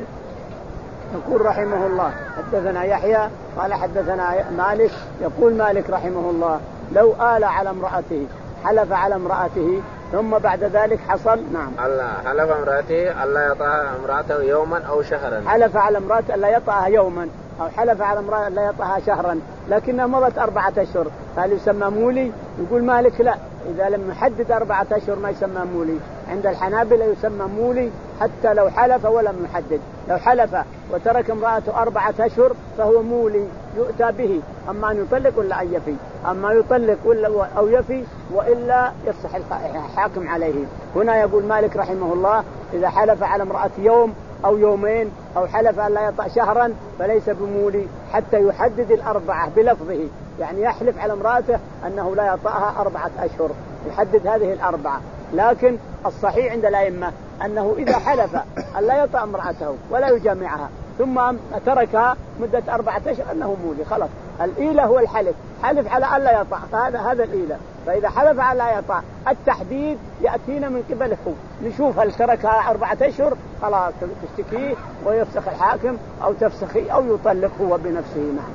يقول رحمه الله حدثنا يحيى قال حدثنا مالك يقول مالك رحمه الله لو آل على امرأته حلف على امرأته ثم بعد ذلك حصل نعم الله حلف امرأته ألا يطأ امرأته يوما أو شهرا، حلف على امرأته ألا يطأها يوما أو حلف على امرأة ألا يطأها شهرا لكنها مضت أربعة أشهر، هل يسمى مولي؟ يقول مالك لا، إذا لم يحدد أربعة أشهر ما يسمى مولي، عند الحنابلة يسمى مولي حتى لو حلف ولم يحدد، لو حلف وترك امرأته أربعة أشهر فهو مولي يؤتى به، أما أن يطلق ولا أن يفي، أما يطلق ولا أو يفي وإلا يفسح الحاكم عليه. هنا يقول مالك رحمه الله إذا حلف على امرأة يوم أو يومين أو حلف أن لا يطأ شهرا فليس بمولي حتى يحدد الأربعة بلفظه، يعني يحلف على امرأته أنه لا يطأها أربعة أشهر يحدد هذه الأربعة، لكن الصحيح عند الأئمة أنه إذا حلف أن لا يطأ امرأته ولا يجامعها ثم تركها مدة أربعة أشهر أنه مولي خلاص. الإيلة هو الحلف، حلف على أن لا يطأ فهذا هذا الإيلة، فإذا حلف على لا يطأ التحديد يأتينا من قبله، نشوف هل تركها أربعة أشهر خلاص تشتكيه ويفسخ الحاكم أو تفسخي أو يطلق هو بنفسه. نعم.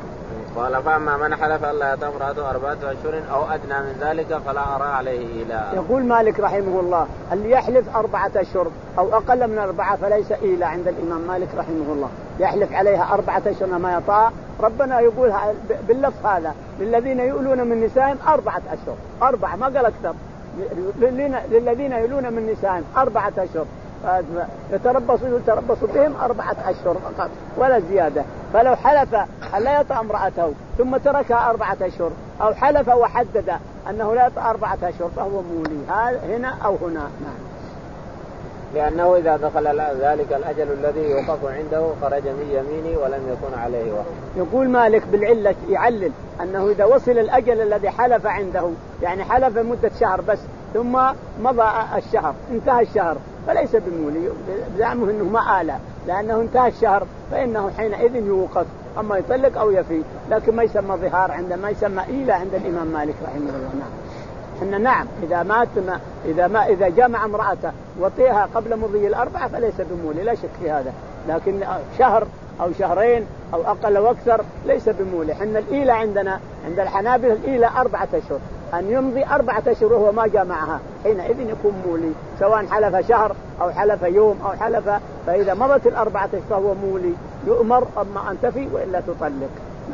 قال فأما من حلف ألا يطأ امرأته أربعة أشهر أو أدنى من ذلك فلا أرى عليه إيلاء. يقول مالك رحمه الله اللي يحلف أربعة أشهر أو أقل من أربعة فليس إيلاء عند الإمام مالك رحمه الله، يحلف عليها أربعة أشهر ما يطاع، ربنا يقول باللفظ هذا للذين يؤلون من نسائهم أربعة أشهر، أربعة ما قال أكثر، للذين يؤلون من نسائهم أربعة أشهر يتربصوا يتربصوا بهم أربعة أشهر فقط ولا زيادة. فلو حلف ألا يطأ امرأته ثم تركها أربعة أشهر أو حلف وحدد أنه لا يطأ أربعة أشهر فهو مولي هنا أو هنا. نعم. لأنه إذا دخل ذلك الأجل الذي يوقف عنده خرج من يمينه ولم يكن عليه وقت. يقول مالك بالعلة يعلل أنه إذا وصل الأجل الذي حلف عنده يعني حلف مدة شهر بس ثم مضى الشهر انتهى الشهر فليس بمولي بزعمه أنه ما آلة لأنه انتهى الشهر فإنه حينئذ يوقف أما يطلق أو يفي لكن ما يسمى ظهار عند ما يسمى إيلة عند الإمام مالك رحمه الله. نعم إحنا نعم إذا مات ما إذا ما إذا جمع امرأته وطيها قبل مضي الأربعة فليس بمولي لا شك في هذا لكن شهر أو شهرين أو أقل أو أكثر ليس بمولي. إحنا الإيلة عندنا عند الحنابلة الإيلة أربعة أشهر أن يمضي أربعة أشهر وهو ما جمعها حينئذ يكون مولي سواء حلف شهر أو حلف يوم أو حلف فإذا مضت الأربعة أشهر فهو مولي يؤمر أما أن تفي وإلا تطلق.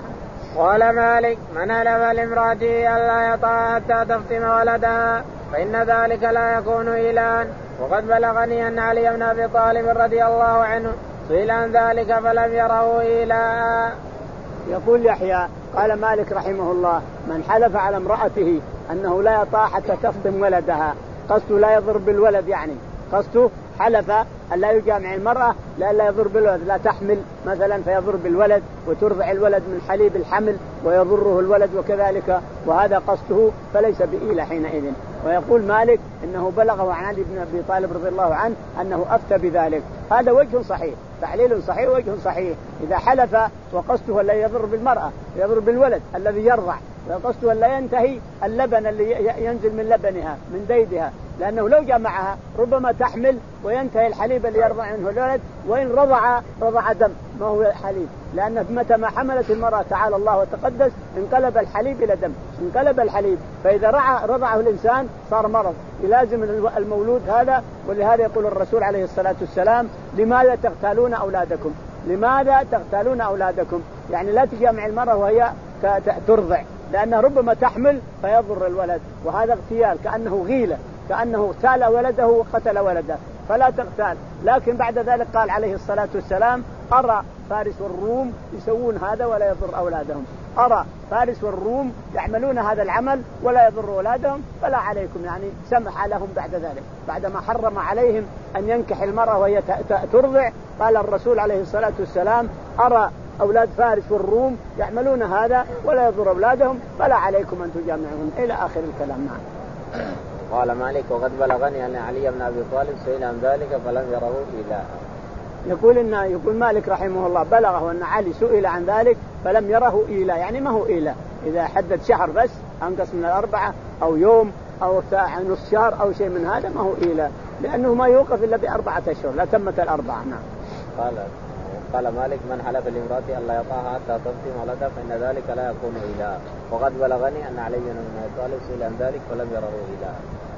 قال مالك من حلف لامرأته ألا يطأ حتى تفطم ولدها فإن ذلك لا يكون إيلان. وقد بلغني أن علي بن أبي طالب رضي الله عنه سئل عن ذلك فلم يره إيلان. يقول يحيى قال مالك رحمه الله من حلف على امرأته أنه لا يطأ حتى تفطم ولدها قصده لا يضر بالولد يعني قصده حلف أن لا يجامع المرأة لا لا يضر بالولد لا تحمل مثلا فيضر بالولد وترضع الولد من حليب الحمل ويضره الولد وكذلك وهذا قصده فليس بإيلة حينئذ. ويقول مالك إنه بلغه عن علي بن أبي طالب رضي الله عنه أنه أفتى بذلك هذا وجه صحيح تعليل صحيح وجه صحيح إذا حلف وقصده لا يضر بالمرأة يضر بالولد الذي يرضع وقصده لا ينتهي اللبن اللي ينزل من لبنها من ديدها لأنه لو جمعها ربما تحمل وينتهي الحليب اللي يرضع منه الولد وإن رضع رضع دم ما هو حليب لأن متى ما حملت المرأة تعالى الله وتقدس انقلب الحليب إلى دم انقلب الحليب فإذا رعى رضعه الإنسان صار مرض يلازم المولود هذا. ولهذا يقول الرسول عليه الصلاة والسلام لماذا تغتالون أولادكم لماذا تغتالون أولادكم يعني لا تجامع المرأة وهي ترضع لأنها ربما تحمل فيضر الولد وهذا اغتيال كأنه غيلة كأنه اغتال ولده وقتل ولده فلا تغتال. لكن بعد ذلك قال عليه الصلاة والسلام أرى فارس والروم يسوون هذا ولا يضر أولادهم أرى فارس والروم يعملون هذا العمل ولا يضر أولادهم فلا عليكم يعني سمح لهم بعد ذلك بعدما حرم عليهم أن ينكح المرأة وهي ترضع قال الرسول عليه الصلاة والسلام أرى أولاد فارس والروم يعملون هذا ولا يضر أولادهم فلا عليكم أن تجامعهم إلى آخر الكلام. نعم. قال مالك وقد بلغني أن علي بن أبي طالب سئل عن ذلك فلم يره إيلاء. يقول إن يقول مالك رحمه الله بلغه أن علي سئل عن ذلك فلم يره إيلاء يعني ما هو إيلاء إذا حدد شهر بس أنقص من الأربعة أو يوم أو نص شهر أو شيء من هذا ما هو إيلاء لأنه ما يوقف إلا بأربعة أشهر لا تمت الأربعة. نعم. قال قال مالك من حلف لامرأته ألا يطأها حتى تفطم ولدها فإن ذلك لا يكون إيلاء. وقد بلغني أن علي بن أبي طالب سئل عن ذلك فلم يره إيلاء.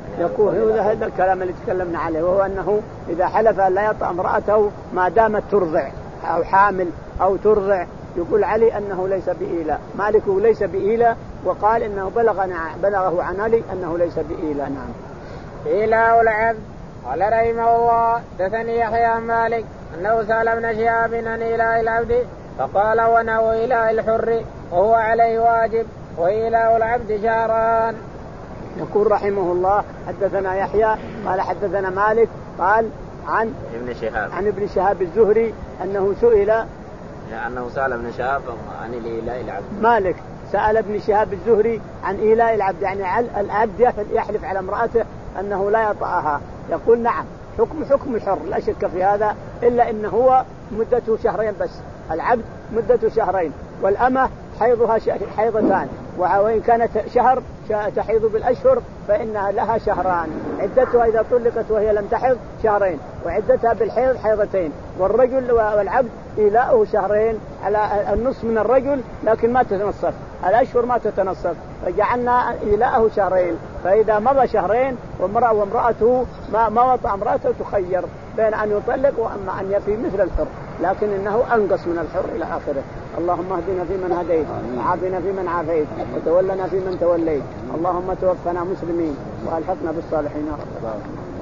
يقول هذا الكلام اللي تكلمنا عليه وهو أنه إذا حلف أن لا يطأ امرأته ما دامت ترضع أو حامل أو ترضع يقول علي أنه ليس بإيلاء. مالك ليس بإيلاء وقال إنه بلغنا بلغه عن علي أنه ليس بإيلاء. نعم. إيلاء العبد. قال رحمه الله دثني يحيى عن مالك أنه سأل ابن شهاب عن إيلاء العبد فقال ونحو إيلاء الحر وهو عليه واجب وإيلاء العبد شهران. يقول رحمه الله حدثنا يحيى قال حدثنا مالك قال عن ابن شهاب عن ابن شهاب الزهري أنه سئل أنه سأل ابن شهاب عن إيلاء العبد. مالك سأل ابن شهاب الزهري عن إيلاء العبد يعني العبد يحلف على امرأته أنه لا يطأها يقول نعم حكم حكم الحر لا شك في هذا إلا إنه هو مدته شهرين بس العبد مدته شهرين والأمة حيضها حيضتان وإن كانت شهر تحيض بالأشهر فإنها لها شهران عدتها إذا طلقت وهي لم تحض شهرين وعدتها بالحيض حيضتين. والرجل والعبد إيلاؤه شهرين على النصف من الرجل لكن ما تتنصف الأشهر ما تتنصف فجعلنا إيلاؤه شهرين فإذا مضى شهرين وامرأة وامرأته ما ما وطأ امرأته تخير بين أن يطلق وأما أن يفي مثل الحر لكن إنه أنقص من الحر إلى آخره. اللهم اهدنا فيمن هديت وعافنا فيمن عافيت وتولنا فيمن توليت اللهم توفنا مسلمين وألحقنا بالصالحين.